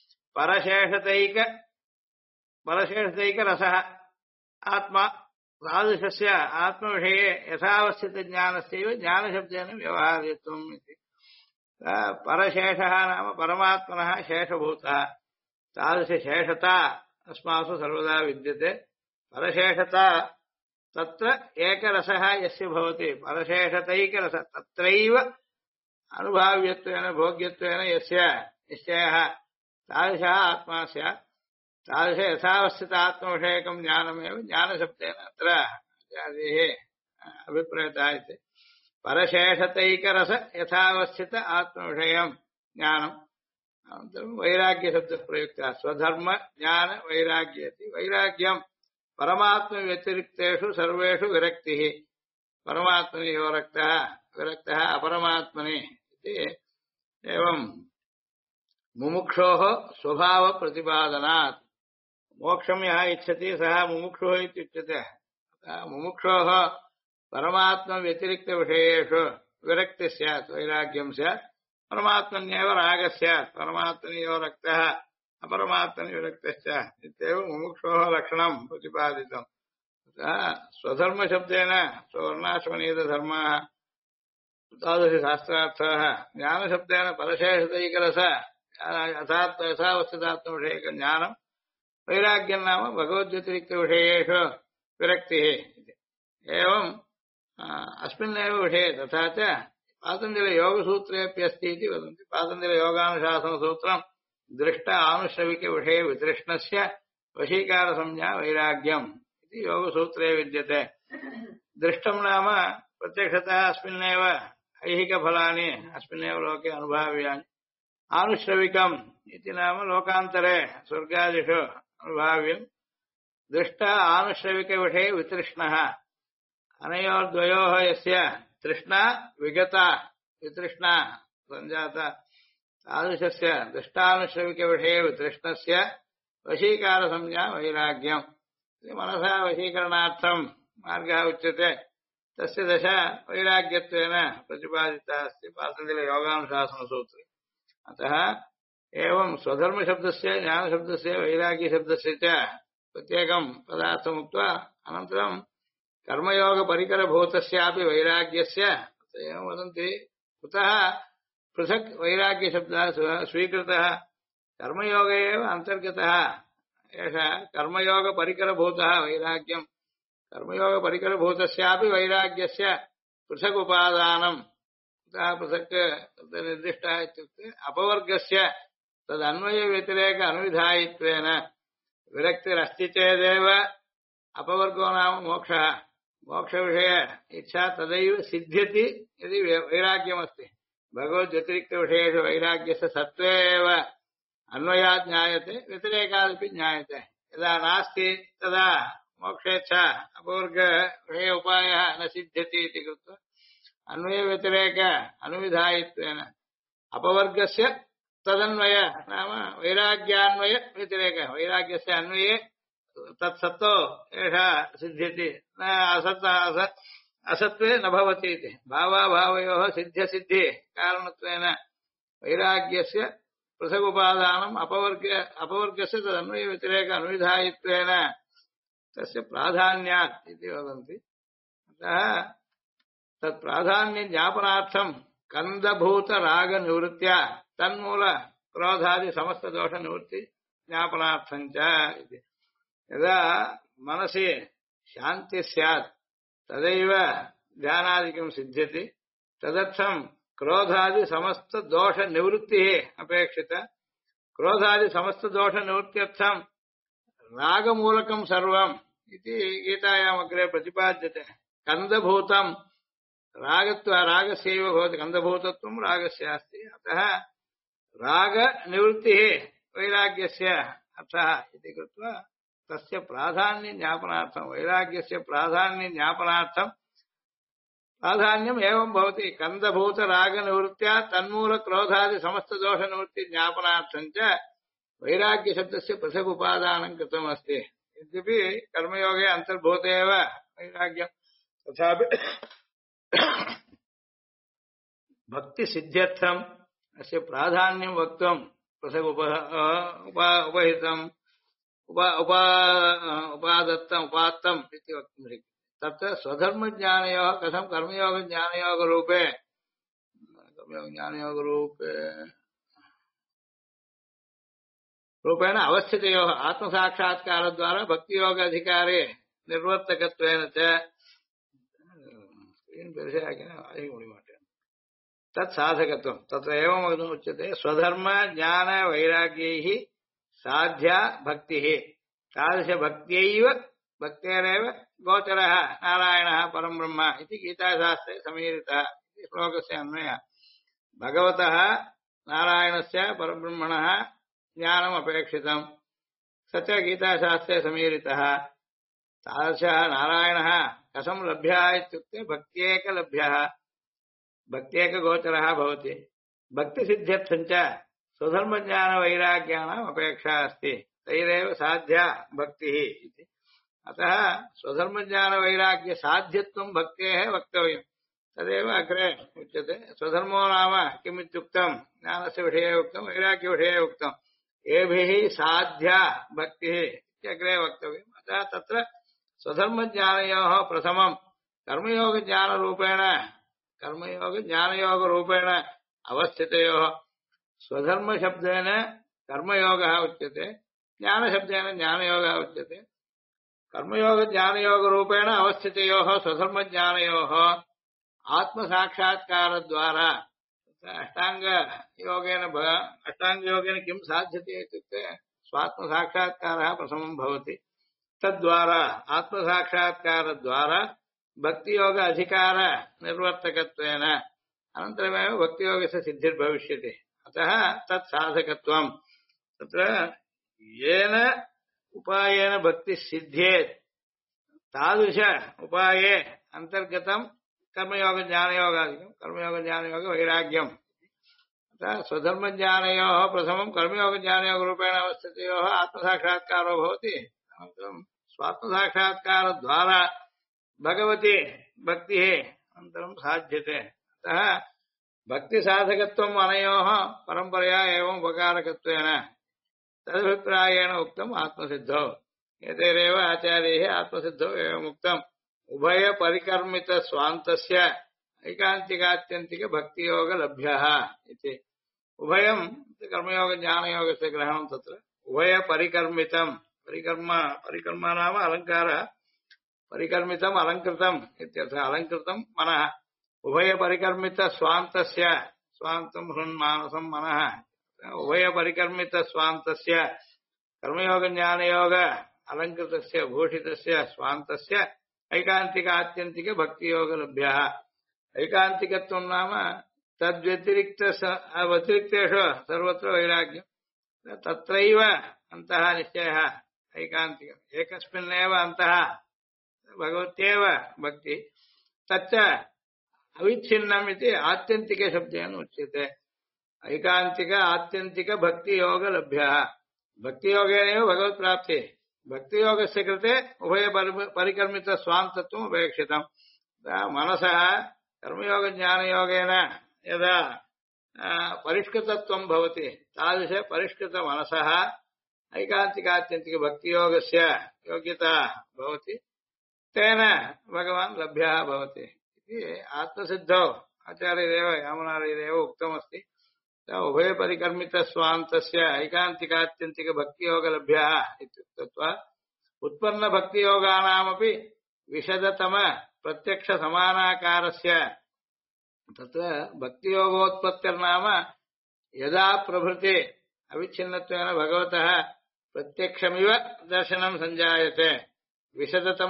परशेषतैकरसः आत्मा तादृशस्य आत्मविषये यथावस्थितज्ञानस्यैव ज्ञानशब्देन व्यवहार्यत्वम् इति परशेषः नाम परमात्मनः शेषभूतः तादृशशेषता अस्मासु सर्वदा विद्यते परशेषता तत्र एकरसः यस्य भवति परशेषतैकरसः तत्रैव अनुभाव्यत्वेन भोग्यत्वेन यस्य निश्चयः तादृशः आत्मा स्यात् तादृश यथावस्थित आत्मविषयकं ज्ञानमेव ज्ञानशब्देन अत्र आचार्यैः अभिप्रेतः इति परशेषतैकरस यथावस्थित आत्मविषयं ज्ञानम् अनन्तरं वैराग्यशब्दः प्रयुक्तः स्वधर्म ज्ञान वैराग्येति वैराग्यं परमात्मव्यतिरिक्तेषु सर्वेषु विरक्तिः परमात्मनि यो रक्तः विरक्तः अपरमात्मनि इति एवं मुमुक्षोः स्वभावप्रतिपादनात् मोक्षं यः इच्छति सः मुमुक्षुः इत्युच्यते मुमुक्षोः परमात्मव्यतिरिक्तविषयेषु विरक्तिः स्यात् वैराग्यं स्यात् परमात्मन्येव रागः स्यात् परमात्मनि यो रक्तः अपरमात्मनि विरक्तश्च इत्येव मुमुक्षोः लक्षणं प्रतिपादितम् स्वधर्मशब्देन स्ववर्णाश्रमनीतधर्माः तादृशशास्त्रार्थाः ज्ञानशब्देन परशेषतैकरस यथावस्थितात्मविषयकज्ञानं वैराग्यं नाम भगवद्व्यतिरिक्तविषयेषु विरक्तिः एवं अस्मिन्नेव विषये तथा च पातञ्जलयोगसूत्रेऽप्यस्ति इति वदन्ति पातञ्जलयोगानुशासनसूत्रं दृष्ट आनुश्रविकविषये वितृष्णस्य वशीकारसंज्ञा वैराग्यम् इति योगसूत्रे विद्यते दृष्टं नाम प्रत्यक्षतः अस्मिन्नेव ऐहिकफलानि अस्मिन्नेव लोके अनुभाव्यानि आनुश्रविकम् इति नाम लोकान्तरे स्वर्गादिषु अनुभाव्यम् दृष्ट आनुश्रविकविषये वितृष्णः अनयोर्द्वयोः यस्य तृष्णा विगता वितृष्णा सञ्जाता तादृशस्य दृष्टानुश्रविकविषये वितृष्णस्य वशीकारसंज्ञा वैराग्यम् मनसा वशीकरणार्थं मार्गः उच्यते तस्य दशा वैराग्यत्वेन प्रतिपादिता अस्ति पातञ्जलयोगानुशासनसूत्रे अतः एवं स्वधर्मशब्दस्य ज्ञानशब्दस्य वैराग्यशब्दस्य च प्रत्येकं पदार्थम् उक्त्वा अनन्तरं कर्मयोगपरिकरभूतस्यापि वैराग्यस्य एवं वदन्ति कुतः पृथक् वैराग्यशब्दः स्वीकृतः कर्मयोगे एव अन्तर्गतः एषः कर्मयोगपरिकरभूतः वैराग्यं कर्मयोगपरिकरभूतस्यापि वैराग्यस्य पृथक् उपादानं कुतः पृथक् निर्दिष्टः इत्युक्ते अपवर्गस्य तदन्वयव्यतिरेक अनुविधायित्वेन विरक्तिरस्ति चेदेव अपवर्गो नाम मोक्षः मोक्षविषये इच्छा तदैव सिद्ध्यति यदि वैराग्यमस्ति भगवद्व्यतिरिक्तविषयेषु वैराग्यस्य सत्त्वे एव अन्वयात् ज्ञायते व्यतिरेकादपि ज्ञायते यदा नास्ति तदा मोक्षेच्छा अपवर्गविषय उपायः न सिद्ध्यति इति कृत्वा अन्वयव्यतिरेक अनुविधायित्वेन अपवर्गस्य तदन्वय नाम वैराग्यान्वय व्यतिरेकः वैराग्यस्य अन्वये तत्सत्तो एषा सिद्ध्यति न असत्त्वे न भवति इति भावाभावयोः सिद्ध्यसिद्धि कारणत्वेन वैराग्यस्य पृथगुपादानम् अपवर्गस्य तदन्वयव्यतिरेक अनुविधायित्वेन तस्य प्राधान्यात् इति वदन्ति अतः तत्प्राधान्यज्ञापनार्थं कन्दभूतरागनिवृत्त्या तन्मूल क्रोधादि समस्तदोषनिवृत्ति ज्ञापनार्थञ्च इति यदा मनसि शान्तिः स्यात् तदैव ध्यानादिकं सिद्ध्यति तदर्थं क्रोधादि समस्तदोषनिवृत्तिः अपेक्षिता क्रोधादि समस्तदोषनिवृत्त्यर्थं रागमूलकं सर्वम् इति गीतायाम् अग्रे प्रतिपाद्यते कन्दभूतं रागस्यैव भवति कन्दभूतत्वं रागस्य अस्ति अतः रागनिवृत्तिः वैराग्यस्य अर्थः इति कृत्वा तस्य प्राधान्य ज्ञापनार्थं वैराग्यस्य प्राधान्य ज्ञापनार्थं प्राधान्यम् एवं भवति कंदभूत राग निवृत्त्या तन्मूल क्रोधादि समस्त दोष निवृत्ति ज्ञापनार्थं च वैराग्य शब्दस्य पृथक् उपादानं कृतम् अस्ति यद्यपि कर्मयोगे अंतर्भूत एव वैराग्यं तथापि भक्ति सिद्ध्यर्थम् अस्य प्राधान्यं वक्तुं पृथक् उपहितम् उपादत्तम् उपात्तम् इति वक्तुं शक्यते तत्र स्वधर्मज्ञानयोः कथं कर्मयोगज्ञानयोगरूपे रूपेण अवस्थितयोः आत्मसाक्षात्कारद्वारा भक्तियोग अधिकारे निर्वर्तकत्वेन च तत्साधकत्वं तत्र एवम् उच्यते स्वधर्म ज्ञान वैराग्यैः साध्या भक्तिः तादृशभक्त्यैव भक्तेरेव गोचरः नारायणः परं ब्रह्म इति गीताशास्त्रे समीरितः इति श्लोकस्य अन्वयः भगवतः नारायणस्य परब्रह्मणः ज्ञानम् अपेक्षितम् स च गीताशास्त्रे समीरितः तादृशः नारायणः कथं लभ्यः इत्युक्ते भक्त्येकलभ्यः भक्त्येकगोचरः भवति भक्तिसिद्ध्यर्थं च स्वधर्मज्ञानवैराग्यानाम् अपेक्षा अस्ति तैरेव साध्या भक्तिः इति अतः स्वधर्मज्ञानवैराग्यसाध्यत्वं भक्तेः वक्तव्यम् तदेव अग्रे उच्यते स्वधर्मो नाम किम् इत्युक्तं ज्ञानस्य विषये उक्तं वैराग्यविषये उक्तं एभिः साध्या भक्तिः इत्यग्रे वक्तव्यम् अतः तत्र स्वधर्मज्ञानयोः प्रथमं कर्मयोगज्ञानयोगरूपेण अवस्थितयोः स्वधर्मशब्देन कर्मयोगः उच्यते ज्ञानशब्देन ज्ञानयोगः उच्यते कर्मयोगज्ञानयोगरूपेण अवस्थितयोः स्वधर्मज्ञानयोः आत्मसाक्षात्कारद्वारा अष्टाङ्गयोगेन किं साध्यते इत्युक्ते स्वात्मसाक्षात्कारः प्रथमं भवति तद्वारा आत्मसाक्षात्कारद्वारा भक्तियोग अधिकार निर्वर्तकत्वेन अनन्तरमेव भक्तियोगस्य सिद्धिर्भविष्यति अतः तत्साधकत्वं तत्र येन उपायेन भक्तिः सिद्ध्येत् तादृश उपाये अन्तर्गतं कर्मयोगज्ञानयोगादिकं कर्मयोगज्ञानयोगवैराग्यम् अतः स्वधर्मज्ञानयोः प्रथमं कर्मयोगज्ञानयोगरूपेण अवस्थितयोः आत्मसाक्षात्कारो भवति अनन्तरं स्वात्मसाक्षात्कारद्वारा भगवती भक्तिः अनन्तरं साध्यते अतः भक्तिसाधकत्वम् अनयोः परम्परया एवम् उपकारकत्वेन तदभिप्रायेण उक्तम् आत्मसिद्धौ एतैरेव आचार्यैः आत्मसिद्धौ एवम् उक्तम् उभयपरिकर्मितस्वान्तस्य ऐकान्तिकात्यन्तिकभक्तियोगलभ्यः इति उभयं कर्मयोगज्ञानयोगस्य ग्रहणं तत्र उभयपरिकर्मितं परिकर्म नाम अलङ्कारः परिकर्मितम् अलङ्कृतम् इत्यर्थः अलङ्कृतं मनः उभयपरिकर्मितस्वान्तस्य स्वान्तं हृन्मानसं मनः उभयपरिकर्मितस्वान्तस्य कर्मयोगज्ञानयोग अलङ्कृतस्य भूषितस्य स्वान्तस्य ऐकान्तिक आत्यन्तिक भक्तियोगलभ्यः ऐकान्तिकत्वं नाम तद्व्यतिरिक्तेषु सर्वत्र वैराग्यं तत्रैव अन्तः निश्चयः ऐकान्तिकम् एकस्मिन्नेव अन्तः भगवत्येव भक्ति तच्च अविच्छिन्नम् इति आत्यन्तिकशब्देन उच्यते ऐकान्तिक आत्यन्तिक भक्तियोगलभ्यः भक्तियोगेनैव भगवत्प्राप्तिः भक्तियोगस्य कृते उभयपरिकर्मितस्वान्तत्वम् अपेक्षितम् मनसः कर्मयोगज्ञानयोगेन यदा परिष्कृतत्वं भवति तादृश परिष्कृतमनसः ऐकान्तिकात्यन्तिकभक्तियोगस्य योग्यता भवति तेन भगवान् लभ्यः भवति इति आत्मसिद्धौ आचार्यरेव यामुनार्यरेव उक्तमस्ति उभयपरिकर्मितस्वान्तस्य ऐकान्तिकात्यन्तिकभक्तियोगलभ्यः इत्युक्त्वा उत्पन्नभक्तियोगानामपि विशदतम प्रत्यक्षसमानाकारस्य तत्र भक्तियोगोत्पत्तिर्नाम यदा प्रभृति अविच्छिन्नत्वेन भगवतः प्रत्यक्षमिव दर्शनं सञ्जायते विशदतम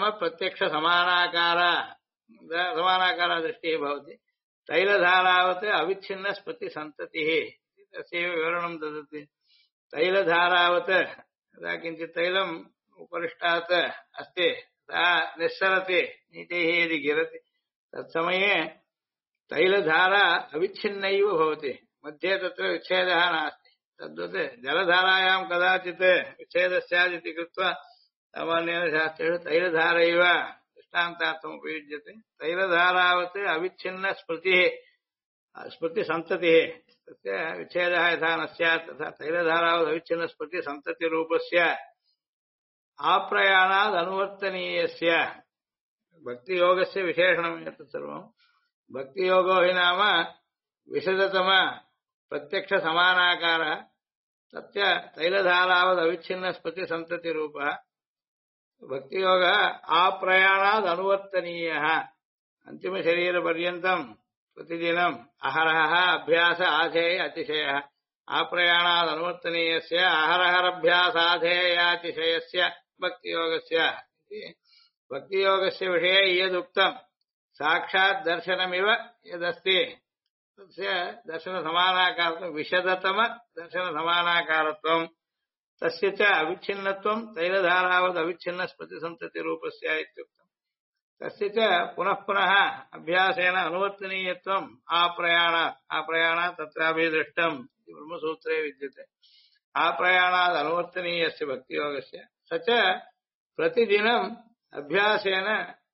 प्रत्यक्षसमानाकार दृष्टिः भवति तैलधारावत् अविच्छिन्न स्मृति सन्ततिः तस्यैव विवरणं ददति तैलधारावत् यदा किञ्चित् तैलं उपरिष्टात् अस्ति सा निस्सरति नीतिः यदि गिरति तत्समये तैलधारा अविच्छिन्नैव भवति मध्ये तत्र विच्छेदः नास्ति तद्वत् जलधारायां कदाचित् विच्छेदः स्यादिति कृत्वा सामान्येन शास्त्रेषु तैलधारैव दृष्टान्तार्थम् उपयुज्यते तैलधारावत् अविच्छिन्नस्मृतिः स्मृतिसन्ततिः तस्य विच्छेदः यथा न स्यात् तथा तैलधारावत् अविच्छिन्नस्मृतिसन्ततिरूपस्य आप्रयाणाद् अनुवर्तनीयस्य भक्तियोगस्य विशेषणम् एतत् सर्वम् भक्तियोगो हि नाम विशदतम प्रत्यक्षसमानाकारः तस्य तैलधारावद् अविच्छिन्नस्मृतिसन्ततिरूपः भक्तियोगः आप्रयाणाद् अनुवर्तनीयः अन्तिमशरीरपर्यन्तम् प्रतिदिनम् अहरहः अभ्यास आधेय अतिशयः आप्रयाणाद् अनुवर्तनीयस्य अहरहरभ्यासाधेयातिशयस्य भक्तियोगस्य भक्तियोगस्य विषये यदुक्तम् साक्षात् दर्शनमिव यदस्ति तस्य दर्शनसमानाकारत्वं विशदतम दर्शनसमानाकारत्वम् तस्य च अविच्छिन्नत्वं तैलधारावद् अविच्छिन्नस्मृतिसन्ततिरूपस्य इत्युक्तम् तस्य च पुनः पुनः अभ्यासेन अनुवर्तनीयत्वम् आप्रयाणात् तत्रापि दृष्टम् इति ब्रह्मसूत्रे विद्यते आप्रयाणाद् अनुवर्तनीयस्य भक्तियोगस्य स च प्रतिदिनम् अभ्यासेन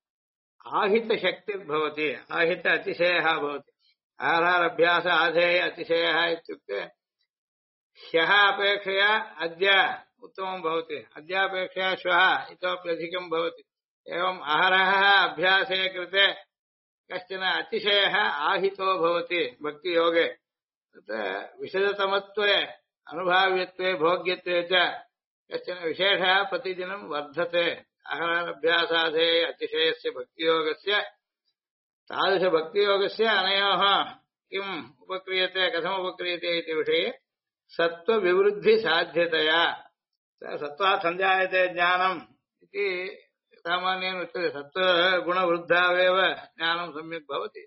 आहितशक्तिर्भवति आहित अतिशयः भवति आहाराभ्यास आधेय अतिशयः इत्युक्ते ह्यः अपेक्षया अद्य उत्तमं भवति अद्यापेक्षया श्वः इतोप्यधिकं भवति एवम् अहरहः अभ्यासे कृते कश्चन अतिशयः आहितो भवति भक्तियोगे तत् विशदतमत्वे अनुभाव्यत्वे भोग्यत्वे च कश्चन विशेषः प्रतिदिनं वर्धते अहरहरभ्यासाधेय अतिशयस्य भक्तियोगस्य तादृशभक्तियोगस्य अनयोः किम् उपक्रियते कथम् उपक्रियते इति विषये सत्त्वविवृद्धिसाध्यतया सत्त्वात् सञ्जायते ज्ञानम् इति सामान्येन उच्यते सत्त्वगुणवृद्धावेव ज्ञानं सम्यक् भवति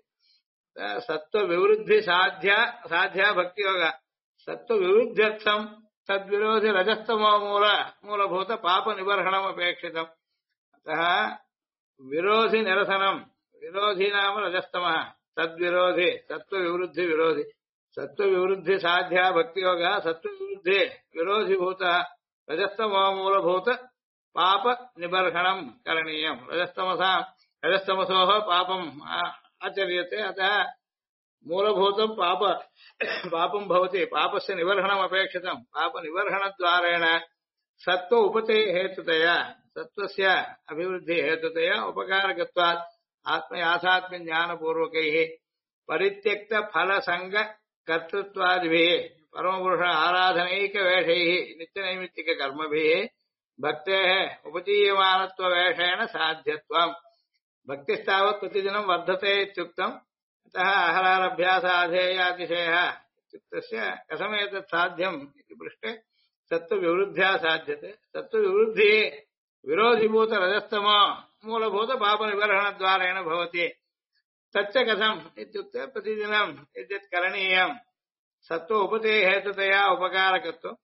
सत्त्वविवृद्धिसाध्या भक्तियोगः सत्त्वविवृद्ध्यर्थम् तद्विरोधि रजस्तमो मूलभूतपापनिबर्हणम् अपेक्षितम् अतः विरोधि निरसनम् विरोधी नाम रजस्तमः तद्विरोधि सत्त्वविवृद्धिविरोधि सत्त्वविवृद्धिसाध्या भक्तियोगः सत्त्वविवृद्धि विरोधिभूतः रजस्तमो मूलभूत पापनिबर्हणम् करणीयम् रजस्तमसोः पापम् आचर्यते अतः मूलभूतं पापं भवति पापस्य निबर्हणम् अपेक्षितम् पापनिबर्हणद्वारेण सत्त्व उपते हेतुतया सत्त्वस्य अभिवृद्धि हेतुतया उपकारकत्वात् आत्मयाथात्म्य ज्ञानपूर्वकैः परित्यक्त फलसंग कर्तृत्वादिभिः परमपुरुष आराधनैकवेषैः नित्यनैमित्तिक कर्मभिः भक्तेः उपजीयमानत्ववेषेण साध्यत्वम् भक्तिस्तावत् प्रतिदिनं वर्धते इत्युक्तम् अतः अहरारभ्यासाधेयातिशयः इत्युक्तस्य कथमेतत् साध्यम् इति पृष्टे सत्त्वविवृद्ध्या साध्यते सत्त्वविवृद्धिः विरोधिभूतरजस्तमो मूलभूतपापनिबर्हणद्वारेण भवति तच्च कथम् इत्युक्ते प्रतिदिनं यद्यत् करणीयम् सत्त्व उपते हेतुतया उपकारकत्वम्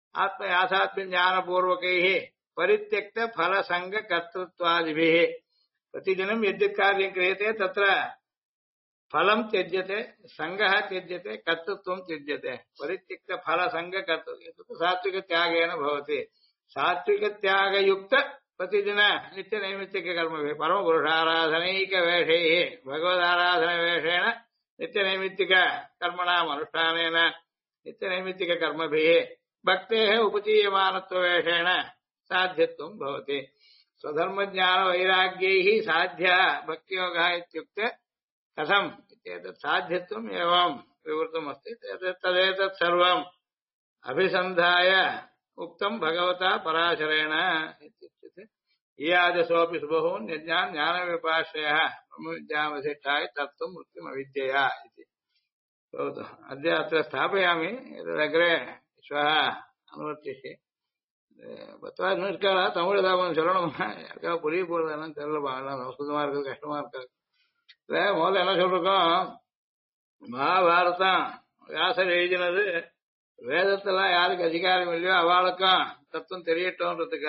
आत्मयाथात्म्यज्ञानपूर्वकैः परित्यक्त फलसङ्गकर्तृत्वादिभिः प्रतिदिनं यद्यत् कार्यं क्रियते तत्र फलं त्यज्यते सङ्गः त्यज्यते कर्तृत्वं त्यज्यते परित्यक्त फलसङ्गकर्तृत्वं सात्विकत्यागेन भवति सात्विकत्यागयुक्त प्रतिदिन नित्यनैमित्तिककर्मभिः परमपुरुषाराधनैकवेषैः भगवदाराधनवेषेण नित्यनैमित्तिककर्मणाम् अनुष्ठानेन नित्यनैमित्तिककर्मभिः भक्तेः उपजीयमानत्ववेषेण साध्यत्वं भवति स्वधर्मज्ञानवैराग्यैः साध्यः भक्तियोगः इत्युक्ते कथम् इत्येतत् साध्यत्वम् एवं विवृतमस्ति तदेतत् सर्वम् अभिसन्धाय उक्तम् भगवता पराशरेण इत्युच्यते ईयादसोऽपि सुबहून् यज्ञान् ज्ञानविपाश्रयः ब्रह्मविद्यामधिष्ठाय तत्त्वम् मृत्युमविद्यया इति भवतु अद्य अत्र स्थापयामि एतदग्रे श्वः अनुवर्तिष्ये பத்தா நிற்காரா தமிழ் தான் சொல்லணும் யாருக்காக புரிய போறதுன்னு தெரியலப்பா எல்லாம் சம்ஸ்கிருதமா இருக்குது கஷ்டமா இருக்காது முதல்ல என்ன சொல்றோம் மகாபாரதம் வியாசர் எழுதினது வேதத்தெல்லாம் யாருக்கு அதிகாரம் இல்லையோ அவளுக்கும் தத்துவம் தெரியட்டோன்றதுக்காக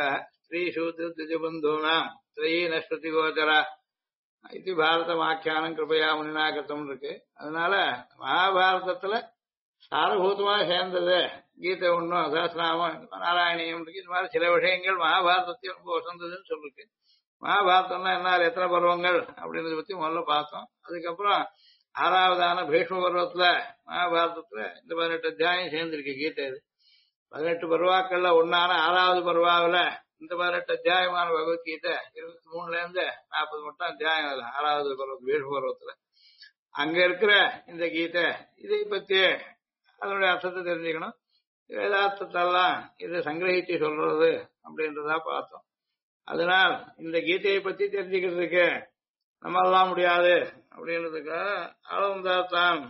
ஸ்ரீ சூத்ர திஜபந்தூனாம் ஸ்ரீ நஸ்ருதி கோச்சரா இது பாரதமாக்கியானம் கிருபையா முனினா கிருத்தம் இருக்கு. அதனால மகாபாரதத்துல சாரபூதமா சேர்ந்தது கீதை ஒண்ணும் சஹஸ்ரநாமம் நாராயணியம் இருக்கு. இந்த மாதிரி சில விஷயங்கள் மகாபாரதத்தையும் ரொம்ப வசந்ததுன்னு சொல்லிருக்கு. மகாபாரதம்னா என்ன, எத்தனை பருவங்கள் அப்படின்றத பத்தி முதல்ல பார்த்தோம். அதுக்கப்புறம் ஆறாவதான பீஷ்ம பருவத்துல மகாபாரதத்துல இந்த 18 அத்தியாயம் சேர்ந்திருக்கு கீதை. இது 18 பருவாக்கள்ல ஒன்னான ஆறாவது பருவாவில இந்த 18 அத்தியாயமான பகவத்கீதை 23ல இருந்து 40 மட்டும் அத்தியாயம் அதுல ஆறாவது பருவம் பீஷ்ம பருவத்துல அங்க இருக்கிற இந்த கீதை இதை பத்தி அதனுடைய அர்த்தத்தை தெரிஞ்சுக்கணும். வேதார்த்தத்தெல்லாம் இது சங்கிரகிச்சு சொல்றது அப்படின்றதா பார்த்தோம். அதனால் இந்த கீதையை பத்தி தெரிஞ்சுக்கிறதுக்கு நம்ம எல்லாம் முடியாது அப்படின்றதுக்காக ஆளவந்தாத்தான்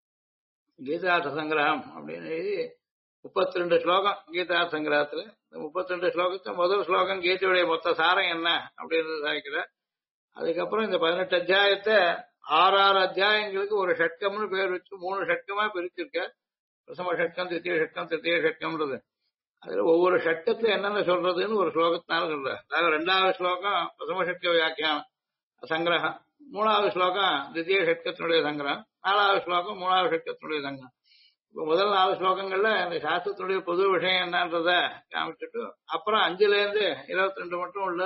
கீதார்த்த சங்கிரகம் அப்படின்னு எழுதி 32 ஸ்லோகம் கீதார்த்த சங்கிரகத்துல. இந்த 32 ஸ்லோகத்தை முதல் ஸ்லோகம் கீதையுடைய மொத்த சாரம் என்ன அப்படின்றது சாய்க்கிறார். அதுக்கப்புறம் இந்த 18 அத்தியாயத்தை 6 அத்தியாயங்களுக்கு ஒரு ஷட்கம்னு பேர் வச்சு 3 ஷட்கமா பிரிச்சிருக்க. பிரசம ஷட்கம், தித்திய ஷட்கம், திருத்திய ஷட்கம்ன்றது. அதுல ஒவ்வொரு ஷட்கத்துல என்னென்ன சொல்றதுன்னு ஒரு ஸ்லோகத்தினால சொல்ற. அதாவது 2வது ஸ்லோகம் பிரசம ஷட்க வியாக்கியானம் சங்கிரகம், 3வது ஸ்லோகம் தித்திய ஷட்கத்தினுடைய சங்கிரகம், 4வது ஸ்லோகம் 3வது ஷட்கத்தினுடைய சங்கிரகம். இப்ப முதல் 4 ஸ்லோகங்கள்ல இந்த சாஸ்திரத்தினுடைய பொது விஷயம் என்னன்றத காமிச்சுட்டு அப்புறம் 5ல இருந்து 22 மட்டும் உள்ள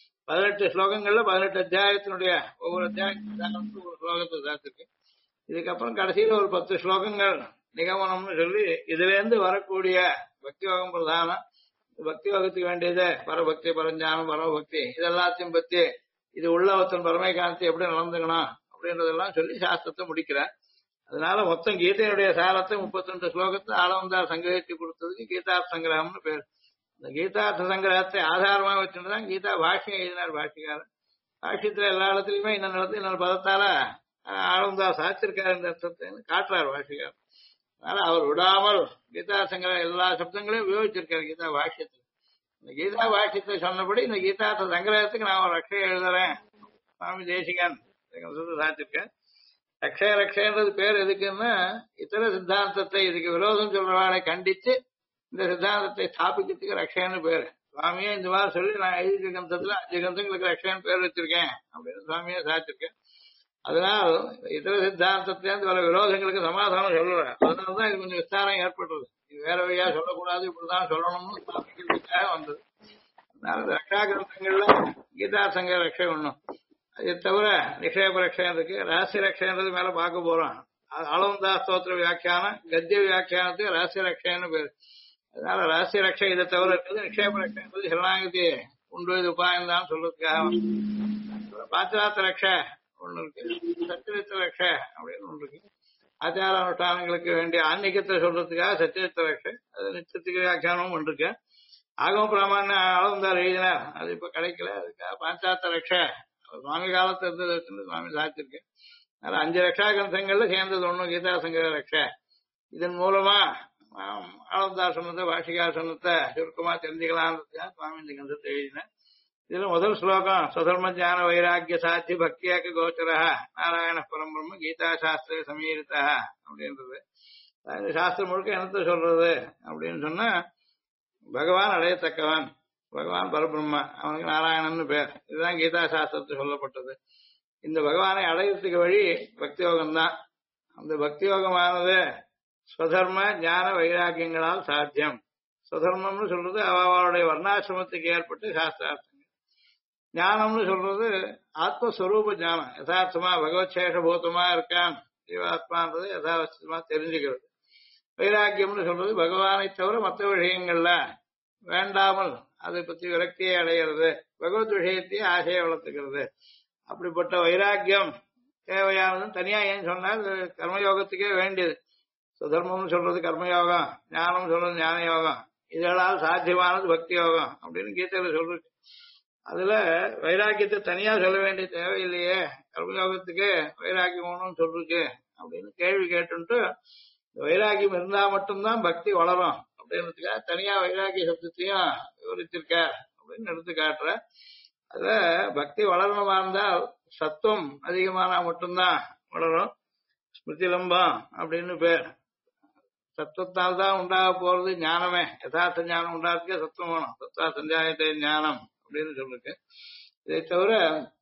18 ஸ்லோகங்கள்ல 18 அத்தியாயத்தினுடைய ஒவ்வொரு அத்தியாயத்துக்கு ஒரு ஸ்லோகத்தை சாத்திருக்கு. இதுக்கப்புறம் கடைசியில ஒரு 10 ஸ்லோகங்கள் நிகமனம்னு சொல்லி இதுல இருந்து வரக்கூடிய பக்தி யோகம் பிரதானம். பக்தி யோகத்துக்கு வேண்டியது பரபக்தி, பரஞ்சானம், பரமபக்தி இதெல்லாத்தையும் பத்தி இது உள்ளவத்தன் பரமை காந்தி எப்படி நடந்துக்கணும் அப்படின்றதெல்லாம் சொல்லி சாஸ்திரத்தை முடிக்கிறார். அதனால மொத்தம் கீதையுடைய சாரத்தை 32 ஸ்லோகத்தை ஆளவந்தார் சங்கிரகிச்சு கொடுத்ததுக்கு கீதார்த்த சங்கிரகம்னு பேர். இந்த கீதார்த்த சங்கிரகத்தை ஆதாரமா வச்சுட்டுதான் கீதா பாஷ்யம் எழுதினார் பாஷ்யக்காரர். பாஷ்யத்துல எல்லா இடத்துலயுமே இன்னொரு இடத்துல இன்னொரு பதத்தால ஆளவந்தார் சாத்திருக்காரு இந்த அர்த்தத்தை காட்டுறார் பாஷ்யக்காரர். அதனால அவர் விடாமல் கீதா சங்கிரகம் எல்லா சப்தங்களையும் உபயோகிச்சிருக்காரு கீதா பாஷ்யத்துல. இந்த கீதா பாஷ்யத்தை சொன்னபடி இந்த கீதார்த்த சங்கிரகத்துக்கு நான் ஒரு ரட்சை எழுதுறேன் சுவாமி தேசிகன் சாத்திருக்கேன். ரக்ஷய ரக்ஷன்றது பேர் எதுக்குன்னா இத்தர சித்தாந்தத்தை இதுக்கு விரோதம் சொல்றவாளை கண்டிச்சு இந்த சித்தாந்தத்தை ஸ்தாபிக்கிறதுக்கு ரக்ஷன்னு பேரு. சுவாமியே இந்த மாதிரி சொல்லி நான் எழுதிய கந்தத்துல 5 கந்தங்களுக்கு ரக்ஷன் பேர் வச்சிருக்கேன் அப்படின்னு சுவாமியே சாத்திருக்கேன். அதனால் இதர சித்தாந்தத்திலேருந்து வர விரோதங்களுக்கு சமாதானம் சொல்லுறேன். அதனாலதான் இது கொஞ்சம் விஸ்தாரம் ஏற்பட்டது. இது வேற வழியா சொல்லக்கூடாது, இப்படிதான் சொல்லணும்னு ஸ்தாபிக்கிறதுக்காக வந்தது. அதனால ரக்ஷா கிரந்தங்கள்ல கீதா சங்க ரக்ஷை ஒண்ணும். அதை தவிர நிஷேப ரக்ஷன் இருக்கு, ரகசிய ரக்ஷன்றது மேல பார்க்க போறோம். ஆளவந்தா ஸ்தோத்திர வியாக்கியானம் கத்திய வியாக்கியானத்துக்கு ரகசிய ரக்ஷன்னு பேரு. அதனால ரகசிய ரக்ஷை இதை தவிர இருக்குது. நிஷேப ரக்ஷன்றது சரணாகதி உண்டு இது உபாயம் தான் சொல்றதுக்காக. பாத்திராத்த ரக்ஷை ஒண்ணு இருக்கு, சத்தியத்த ரக்ஷை அப்படின்னு ஒன்று இருக்கு. ஆச்சார அனுஷ்டானங்களுக்கு வேண்டிய ஆன்மீகத்தை சொல்றதுக்காக சத்தியத்த ரக்ஷை, அது நிச்சயத்துக்கு வியாக்கியானமும் ஒன்று இருக்கு. ஆகம பிராமண ஆளவந்தார் எழுதினார், அது இப்ப கிடைக்கல. அதுக்காக பாஞ்சாத்த ரக்ஷை சுவாமி காலத்தை இருந்தது சுவாமி சாத்திருக்கேன். அதனால 5 ரக்ஷா கிரந்தங்கள்ல சேர்ந்தது ஒண்ணும் கீதா சங்கர ரக்ஷை. இதன் மூலமா ஆளவந்தார் சொன்னதை பாஷிகார் சொன்னதை சுருக்கமா தெரிஞ்சுக்கலாம்ன்றதுக்காக சுவாமி இந்த கிரந்தத்தை எழுதினேன். இதுல முதல் ஸ்லோகம் சுதர்ம ஜான வைராக்கிய சாட்சி பக்தியாக்க கோச்சரா நாராயண பரம்பிரம்ம கீதா சாஸ்திர சமீரிதா அப்படின்றது. சாஸ்திரம் முழுக்க என்னத்தை சொல்றது அப்படின்னு சொன்னா பகவான் அடையத்தக்கவன், பகவான் பரபிரம்ம, அவனுக்கு நாராயணன்னு பேர். இதுதான் கீதா சாஸ்திரத்தில் சொல்லப்பட்டது. இந்த பகவானை அடையறதுக்கு வழி பக்தி யோகம்தான். அந்த பக்தி யோகமானது ஸ்வதர்ம ஞான வைராக்கியங்களால் சாத்தியம். ஸ்வதர்மம்னு சொல்றது அவளுடைய வர்ணாசிரமத்துக்கு ஏற்பட்டு சாஸ்திரார்த்தங்கள். ஞானம்னு சொல்றது ஆத்மஸ்வரூப ஞானம், யதார்த்தமா பகவத் சேஷபூதமா இருக்கான் ஜீவாத்மான்றது யதார்த்தமா தெரிஞ்சுக்கிறது. வைராக்கியம்னு சொல்றது பகவானை தவிர மற்ற விஷயங்கள்ல வேண்டாமல் அதை பத்தி விரக்தியை அடைகிறது, பகவத் விஷயத்தையே ஆசையை வளர்த்துக்கிறது. அப்படிப்பட்ட வைராக்கியம் தேவையானதுன்னு தனியா ஏன் சொன்னால் கர்மயோகத்துக்கே வேண்டியது. சுதர்மம்னு சொல்றது கர்மயோகம், ஞானம் சொல்றது ஞான யோகம், இதனால் சாத்தியமானது பக்தி யோகம் அப்படின்னு கீதையில சொல்றது. அதுல வைராக்கியத்தை தனியா சொல்ல வேண்டிய தேவையில்லையே, கர்மயோகத்துக்கு வைராக்கியம் ஒண்ணும் சொல்றதுக்கு அப்படின்னு கேள்வி கேட்டுட்டு வைராக்கியம் இருந்தா மட்டும்தான் பக்தி வளரும் அப்படின்றதுக்காக தனியா வைராக்கிய சப்தத்தையும் விவரிச்சிருக்கார் அப்படின்னு எடுத்து காட்டுற. அத பக்தி வளரணுமா இருந்தால் சத்துவம் அதிகமானா மட்டும்தான் வளரும். ஸ்மிருதி லம்பம் அப்படின்னு பேர். சத்துவத்தால்தான் உண்டாக போறது ஞானமே. யதார்த்த ஞானம் உண்டாக்க சத்துவம் வேணும். சத்தா சஞ்சாயத்தை ஞானம் அப்படின்னு சொல்லிருக்கு. இதை தவிர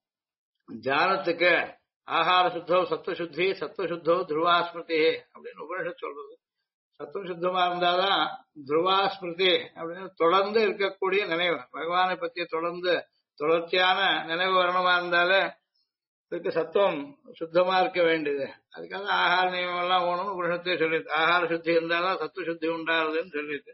ஞானத்துக்கு ஆகார சுத்தோ சத்துவசுத்தி, சத்துவசுத்தோ துருவாஸ்மிருதி அப்படின்னு உபனிஷத் சொல்றது. சத்துவம் சுத்தமா இருந்தாதான் துருவாஸ்மிருதி அப்படின்னு தொடர்ந்து இருக்கக்கூடிய நினைவு, பகவானை பற்றிய தொடர்ச்சியான நினைவு வரணுமா இருந்தாலே இதுக்கு சத்துவம் சுத்தமா இருக்க வேண்டியது. அதுக்காக ஆகார நியமம் எல்லாம் ஓணும்னு உபனிஷத்தே சொல்லிட்டு, ஆகார சுத்தி இருந்தாதான் சத்துவ சுத்தி உண்டாருதுன்னு சொல்லிட்டு,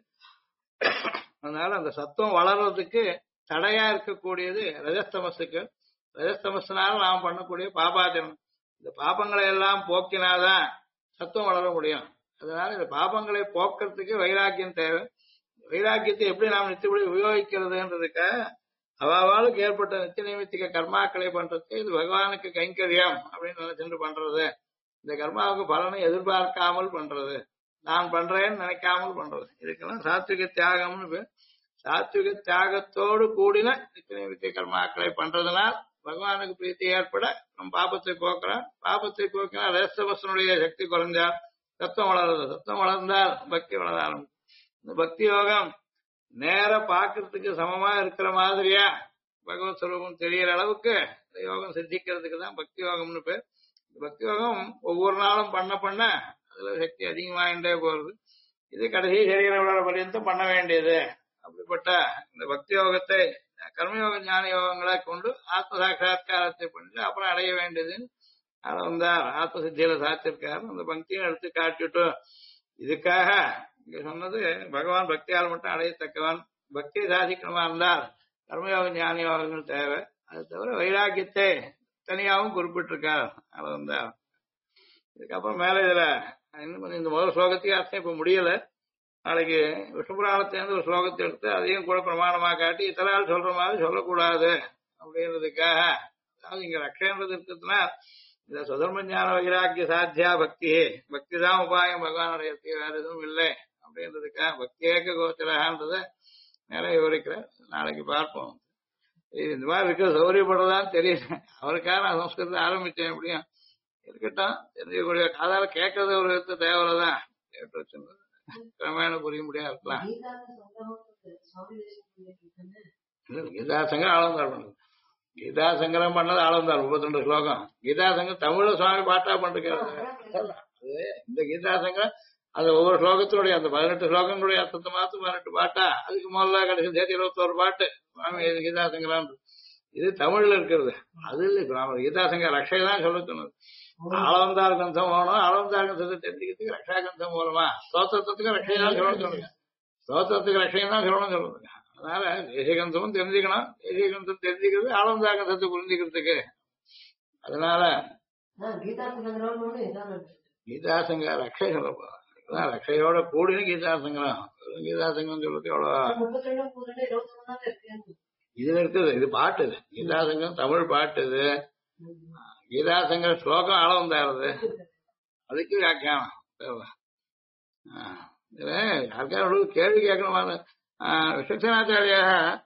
அதனால அந்த சத்துவம் வளர்றதுக்கு தடையா இருக்கக்கூடியது ரஜஸ்தமஸுக்கு. ரஜஸ்தமஸ்னால நாம் பண்ணக்கூடிய பாபாச்சரணம், இந்த பாபங்களை எல்லாம் போக்கினாதான் சத்துவம் வளர முடியும். அதனால இந்த பாபங்களை போக்குறதுக்கு வைராக்கியம் தேவை. வைராக்கியத்தை எப்படி நாம் நித்தியப்படி உபயோகிக்கிறதுன்றதுக்க அவாளுக்கு ஏற்பட்ட நித்திய நிமித்திக கர்மாக்களை பண்றதுக்கு இது பகவானுக்கு கைங்கரியம் அப்படின்னு நினைச்சுட்டு பண்றது. இந்த கர்மாவுக்கு பலனை எதிர்பார்க்காமல் பண்றது, நான் பண்றேன்னு நினைக்காமல் பண்றது, இதுக்கெல்லாம் சாத்விக தியாகம்னு பேர். சாத்விக தியாகத்தோடு கூடின நித்திய நிமித்திய கர்மாக்களை பண்றதுனால் பகவானுக்கு பிரீத்தி ஏற்பட நம் பாபத்தை போக்குறான். பாபத்தை போக்கினா ரேசபசனுடைய சக்தி குறைஞ்சா சத்தம் வளருது. சத்தம் வளர்ந்தால் பக்தி வளர ஆரம்பிக்கும். இந்த பக்தி யோகம் நேர பாக்குறதுக்கு சமமா இருக்கிற மாதிரியா பகவத் ஸ்வரூபம் தெரியற அளவுக்கு இந்த யோகம் சித்திக்கிறதுக்கு தான் பக்தி யோகம்னு பேர். பக்தி யோகம் ஒவ்வொரு நாளும் பண்ண அதுல சக்தி அதிகமாகிட்டே போறது. இது கடைசி சரீர வளர பரியந்தம் பண்ண வேண்டியது. அப்படிப்பட்ட இந்த பக்தி யோகத்தை கர்மயோக ஞான யோகங்களை கொண்டு ஆத்ம சாட்சா்காரத்தை பண்ணி அப்புறம் அடைய வேண்டியதுன்னு வந்தார். ஆத்ம சித்தியில சாத்திருக்காரு. அந்த பக்தியும் எடுத்து காட்டிட்டு இதுக்காக இங்க சொன்னது பகவான் பக்தியால் மட்டும் அடையத்தக்கவன். பக்தியை சாதிக்கணுமா இருந்தால் கர்மயோக ஞான யோகங்கள் தேவை. அது தவிர வைராக்கியத்தை தனியாகவும் குறிப்பிட்டிருக்கார். அது வந்தார். இதுக்கப்புறம் மேல இதுல இன்னும் இந்த முதல் ஸ்லோகத்தையும் அர்த்தம் இப்ப முடியல. நாளைக்கு விஷ்ணு புராணத்திலிருந்து ஒரு ஸ்லோகத்தை எடுத்து அதையும் கூட பிரமாணமா காட்டி இத்தனால் சொல்ற மாதிரி சொல்லக்கூடாது அப்படின்றதுக்காக, அதாவது இங்க ரக்ஷன்றது இருக்கிறதுனா இந்த சுதர்ம ஞான வைராக்கிய சாத்தியா பக்தி, பக்தி தான் உபாயம் பகவானுடைய வேற எதுவும் இல்லை அப்படின்றதுக்காக பக்தி ஏக கோச்சரகான்றத மேலே விவரிக்கிறேன். நாளைக்கு பார்ப்போம். இந்த மாதிரி இருக்க சௌரியப்படுறதான்னு தெரியல. அவருக்காக நான் சம்ஸ்கிருதத்தை ஆரம்பிச்சேன். எப்படியும் இருக்கட்டும், தெரிஞ்சக்கூடிய காதால கேட்கறது ஒரு விதத்தை தேவைதான். கிரமேண புரிய முடியாது இருக்கலாம். கீதா சங்கரம் ஆளந்தார் பண்ணது. கீதா சங்கரம் பண்ணது ஆளந்தார் 32 ஸ்லோகம். கீதா சங்கரம் தமிழ்ல சுவாமி பாட்டா பண்ணிருக்காரு. இந்த கீதா சங்கரம் அந்த ஒவ்வொரு ஸ்லோகத்தினுடைய அந்த 18 ஸ்லோகங்களுடைய அர்த்தத்தை மாத்து 18 பாட்டா, அதுக்கு முதல்ல கடைசி சேர்த்து 21 பாட்டு சுவாமி கீதா சங்கரம். இது தமிழ்ல இருக்கிறது. அது இல்லை கீதா சங்கர் ரக்ஷை தான் சொல்ல சொன்னது. ஆளவந்தார் கந்தம் வேணும். ஆளவந்தார் கந்தத்தை தெரிஞ்சுக்கிறதுக்கு ரக்ஷா கந்தம் மூலமா ஸ்தோத்திரத்துக்கு ரக்ஷை தான் சொல்லணும் சொல்லுங்க. ஸ்தோத்திரத்துக்கு ரக்ஷையும் தான் சொல்லணும் சொல்லுங்க. அதனால தேசிகந்தமும் தெரிஞ்சுக்கணும். தேசிகந்தம் தெரிஞ்சுக்கிறது ஆளவந்தார் கந்தத்தை புரிஞ்சுக்கிறதுக்கு. அதனால கீதாசங்க ரக்ஷை சொல்ல போறோம். ரக்ஷையோட கூடின கீதாசங்கரம். கீதாசங்கம் சொல்றது எவ்வளவு இதுல இருக்குது. இது பாட்டு, இது கீதாசங்கம் தமிழ் பாட்டு. இது கீதாசங்கர ஸ்லோகம் ஆளவந்தாருது. அதுக்கு வியாக்கியானம் யாருக்கான கேள்வி கேட்கணுமா? விசக்ஷனாச்சாரியா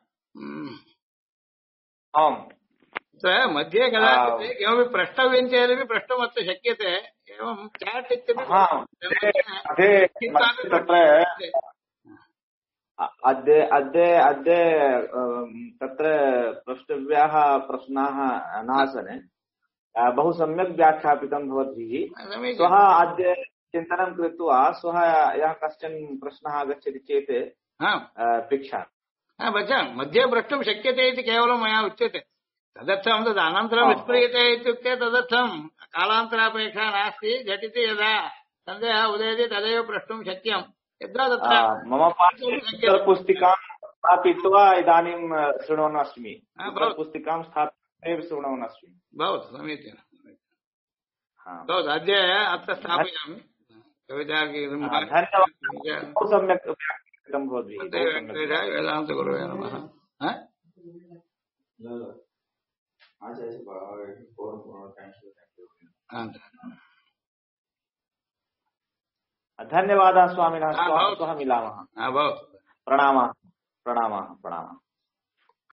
मध्ये कदाचित् किमपि प्रष्टव्यं चेदपि प्रष्टुमत्र शक्यते. एवं चाट् इत्यपि अद्य तत्र प्रष्टव्याः प्रश्नाः नासन्. बहु सम्यक् व्याख्यापितं भवद्भिः. श्वः अद्य चिन्तनं कृत्वा श्वः यः कश्चन प्रश्नः आगच्छति चेत् पृच्छामि. पृच्छामि. मध्ये प्रष्टुं शक्यते इति केवलं मया उच्यते. तदर्थं तद् अनन्तरं विस्म्रियते इत्युक्ते तदर्थं कालान्तरापेक्षा नास्ति. झटिति यदा सन्देहः उदेति तदेव प्रष्टुं शक्यं. यदा तत्र मम पुस्तिकां स्थापयित्वा इदानीं शृण्वन् अस्मि. पुस्तिकां स्थापयित्वा शृण्वन् अस्मि. भवतु समीचीनं. भवतु अद्य अत्र स्थापयामि. धन्यवादः. सम्यक् व्याख्यातं भवद्भिः. वेदान्तगुरवे नमः. धन्यवादः स्वामिनः. श्वः मिलामः. प्रणामः.